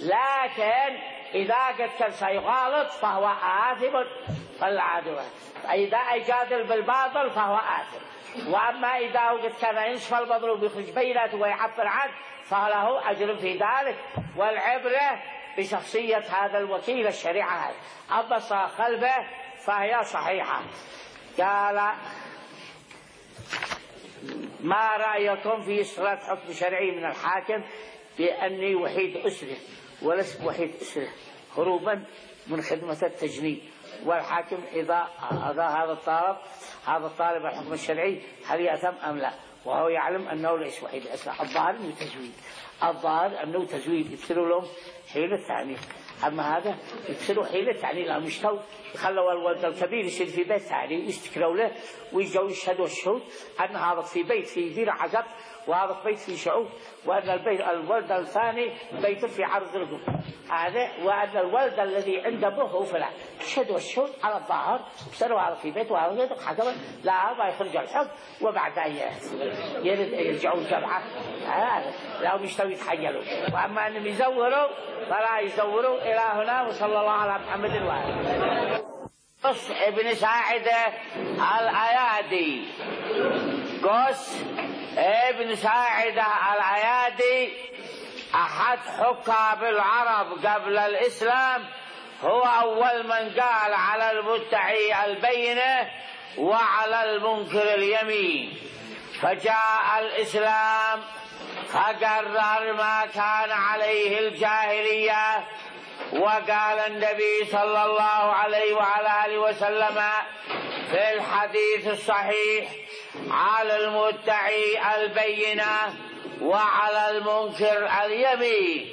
لكن إذا قد كان سيغالط فهو آثم فالعدوة إذا يجادل بالباطل فهو آثم وأما إذا قد كان ينصف المظلوم يخرج بيناته ويعبر عنه فله أجر في ذلك والعبرة بشخصية هذا الوكيل الشريعة هذا أما الصلاة خلفه فهي صحيحة قال ما رأيكم في إصدار حكم شرعي من الحاكم بأني وحيد أسره ولست وحيد أسره هروبا من خدمة التجنيد، والحاكم إذا أضاء هذا الطالب هذا الطالب الحكم الشرعي هل يأثم أم لا، وهو يعلم أنه ليس وحيد أسره. الظاهر أنه تزويد، الظاهر أنه تزويد يبصروا لهم حيلة ثانية. أما هذا يبصروا حيلة ثانية لا مشتوا يخلوا الولد الكبير يصير في بيت ثاني ويستكروا له ويجوا يشهدوا الشهود أن هذا في بيت في دير عزب وهذا في بيت في شعوب، وأن البيت الولد الثاني بيت في عرض القبور هذا، وأن الولد الذي عنده به هو فلان. شهدوا الشهود على الظاهر بصروا هذا في بيت وهذا في بيت حكما لا هذا يخرج الحكم وبعد يرد يرجعون جمعة هذا لا مشتوا يتحيلوا. وأما أنهم يزوروا فلا يزوروا. إلى هنا وصلى الله على محمد وآله. قص ابن ساعدة الأيادي قص ابن ساعدة الأيادي أحد حكام العرب قبل الإسلام، هو أول من قال على المدعي البينة وعلى المنكر اليمين. فجاء الإسلام فقرر ما كان عليه الجاهلية، وقال النبي صلى الله عليه وعلى آله وسلم في الحديث الصحيح على المدعي البينة وعلى المنكر اليمين.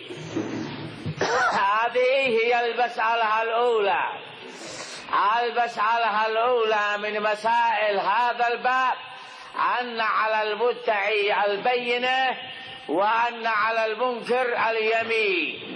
هذه هي المسألة الأولى. المسألة الأولى من مسائل هذا الباب أن على المدعي البينة وأن على المنكر اليمين.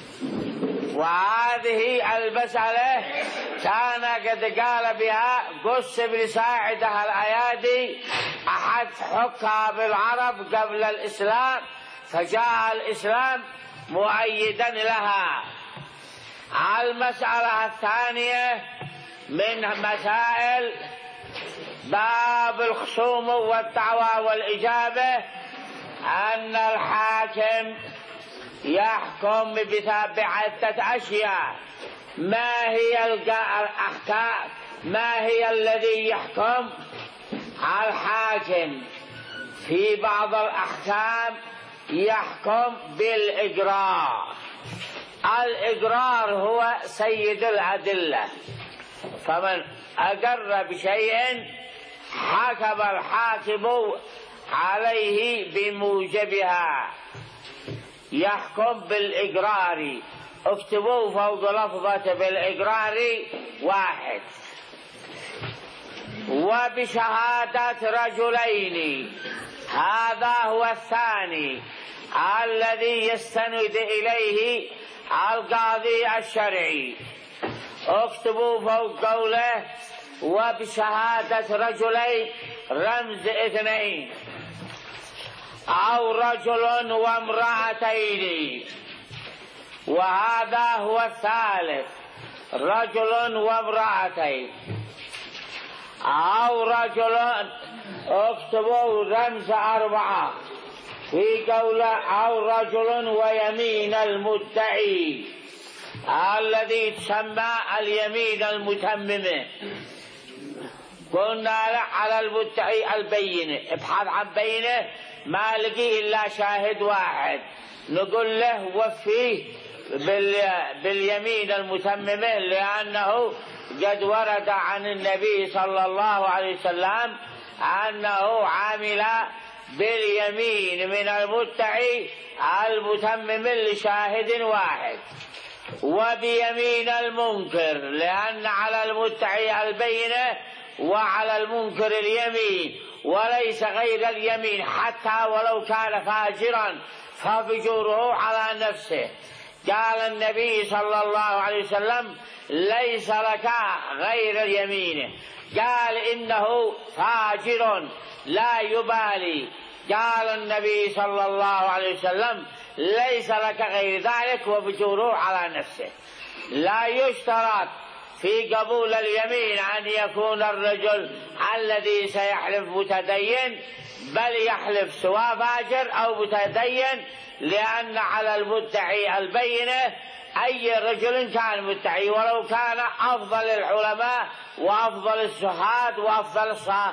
وهذه المسألة كان قد قال بها قص بن ساعدة الأيادي أحد حكام العرب قبل الإسلام، فجاء الإسلام مؤيدا لها. المسألة الثانية من مسائل باب الخصوم والدعوى والإجابة أن الحاكم يحكم بعدة أشياء. ما هي الأحكام؟ ما هي الذي يحكم؟ الحاكم في بعض الأحكام يحكم بالإقرار. الإقرار هو سيد الأدلة، فمن أقر بشيء حكم الحاكم عليه بموجبها. يحكم بالإقرار، اكتبوا فوق لفظة بالإقرار واحد. وبشهادة رجلين، هذا هو الثاني الذي يستند إليه القاضي الشرعي. اكتبوا فوق قوله وبشهادة رجلين رمز اثنين، أو رجل وامرأتين. وهذا هو الثالث رجل وامرأتين، أو رجل. اكتبوا رمز أربعة في قوله أو رجل ويمين المدعي الذي تسمى اليمين المتممة. قلنا له على المدعي البينة، ابحث عن بينة ما لقي إلا شاهد واحد، نقول له وفيه باليمين المتممة، لأنه قد ورد عن النبي صلى الله عليه وسلم أنه عامل باليمين من المدعي المتمم لشاهد واحد. وبيمين المنكر، لأن على المدعي البينة وعلى المنكر اليمين وليس غير اليمين، حتى ولو كان فاجرا ففجوره على نفسه. قال النبي صلى الله عليه وسلم ليس لك غير اليمين، قال إنه فاجر لا يبالي. قال النبي صلى الله عليه وسلم ليس لك غير ذلك وفجوره على نفسه. لا يشترط في قبول اليمين أن يكون الرجل الذي سيحلف متدين، بل يحلف سواء فاجر أو متدين، لأن على المدعي البينة أي رجل كان مدعي، ولو كان أفضل العلماء وأفضل الزهاد وأفضل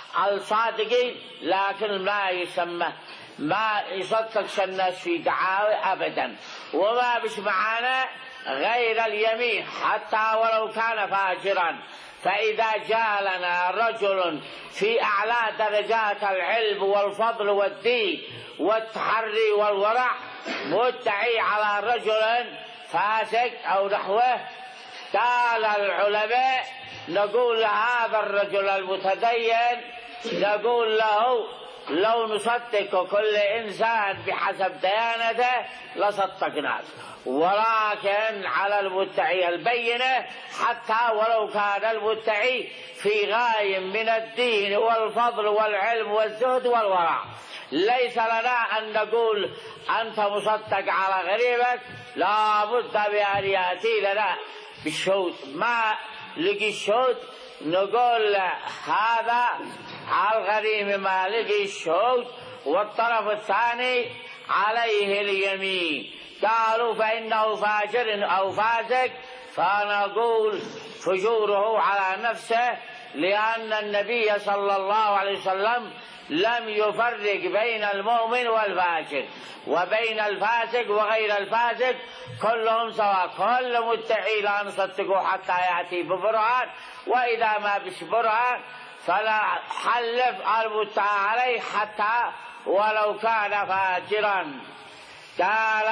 الصادقين، لكن ما يسمى ما يصدق الناس في دعاوى أبدا، وما بش معانا غير اليمين حتى ولو كان فاجرا. فإذا جاء لنا رجل في أعلى درجات العلم والفضل والدين والتحري والورع مدعي على رجل فاسق أو نحوه، قال العلماء نقول هذا الرجل المتدين نقول له لو نصدق كل إنسان بحسب ديانته لصدقناه، ولكن على المدعي البينة حتى ولو كان المدعي في غاية من الدين والفضل والعلم والزهد والورع. ليس لنا أن نقول أنت مصدق على غريبك، لا بد بأن يأتي لنا بالشهود. ما لقي الشهود نقول هذا الغريم ما لقي الشهود، والطرف الثاني عليه اليمين. قالوا فإنه فاجر أو فاسق، فنقول فجوره على نفسه، لأن النبي صلى الله عليه وسلم لم يفرق بين المؤمن والفاسق، وبين الفاسق وغير الفاسق كلهم سواء، كل مدعي لا نصدقه حتى يأتي ببرهان، وإذا ما بش برهان فلا حلف المدعى عليه حتى ولو كان فاجرا. قال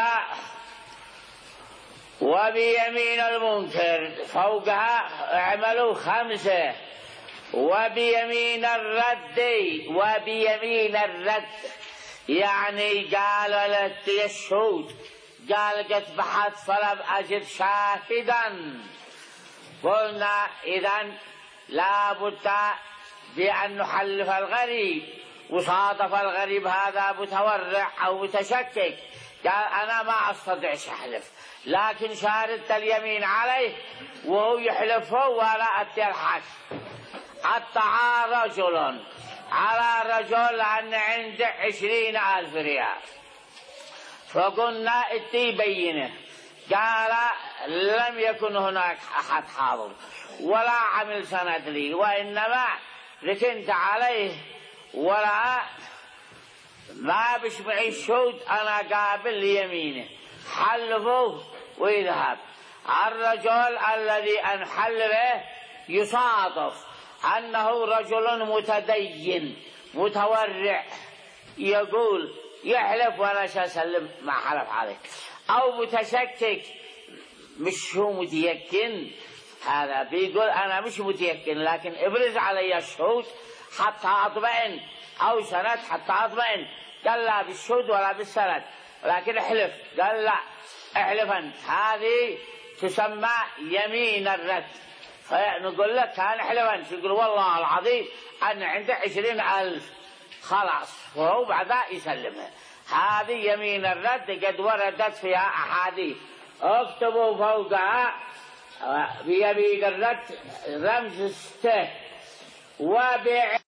وبيمين المنكر فوقها اعملوا خمسة، وبيمين الرد، وبيمين الرد يعني قال للشهود، قال قد بحثت فلم أجد شاهدا. قلنا إذن لا بد بأن نحلف الغريب، وصادف الغريب هذا متورع أو متشكك، قال أنا ما أستطيع أحلف، لكن شاردت اليمين عليه وهو يحلفه ولا أتي الحق. ادعى رجل على رجل أن عنده عشرين ألف ريال، فقلنا اتي بينه، قال لم يكن هناك أحد حاضر ولا عمل سند لي، وإنما ركنت عليه ولا ما بش معي الشهود، أنا قابل يمينه، حلفوه ويذهب. الرجل الذي أنحلفه يصادف أنه رجل متدين متورع، يقول يحلف وأنا أسلم ما حلف عليه، أو متشكك مش هو متيقن، هذا بيقول أنا مش متيقن لكن ابرز علي الشهود حتى أطمئن، أو سند حتى أطمئن. قال لا بالشهود ولا بالسند، لكن احلف. قال لا احلف أنت، هذه تسمى يمين الرد. فنقول لك كان احلف أنت، يقول والله العظيم أن عنده عشرين ألف، خلاص، وهو بعدها يسلمها. هذه يمين الرد قد وردت فيها أحاديث، اكتبوا فوقها بيمين الرد رمز السته وبع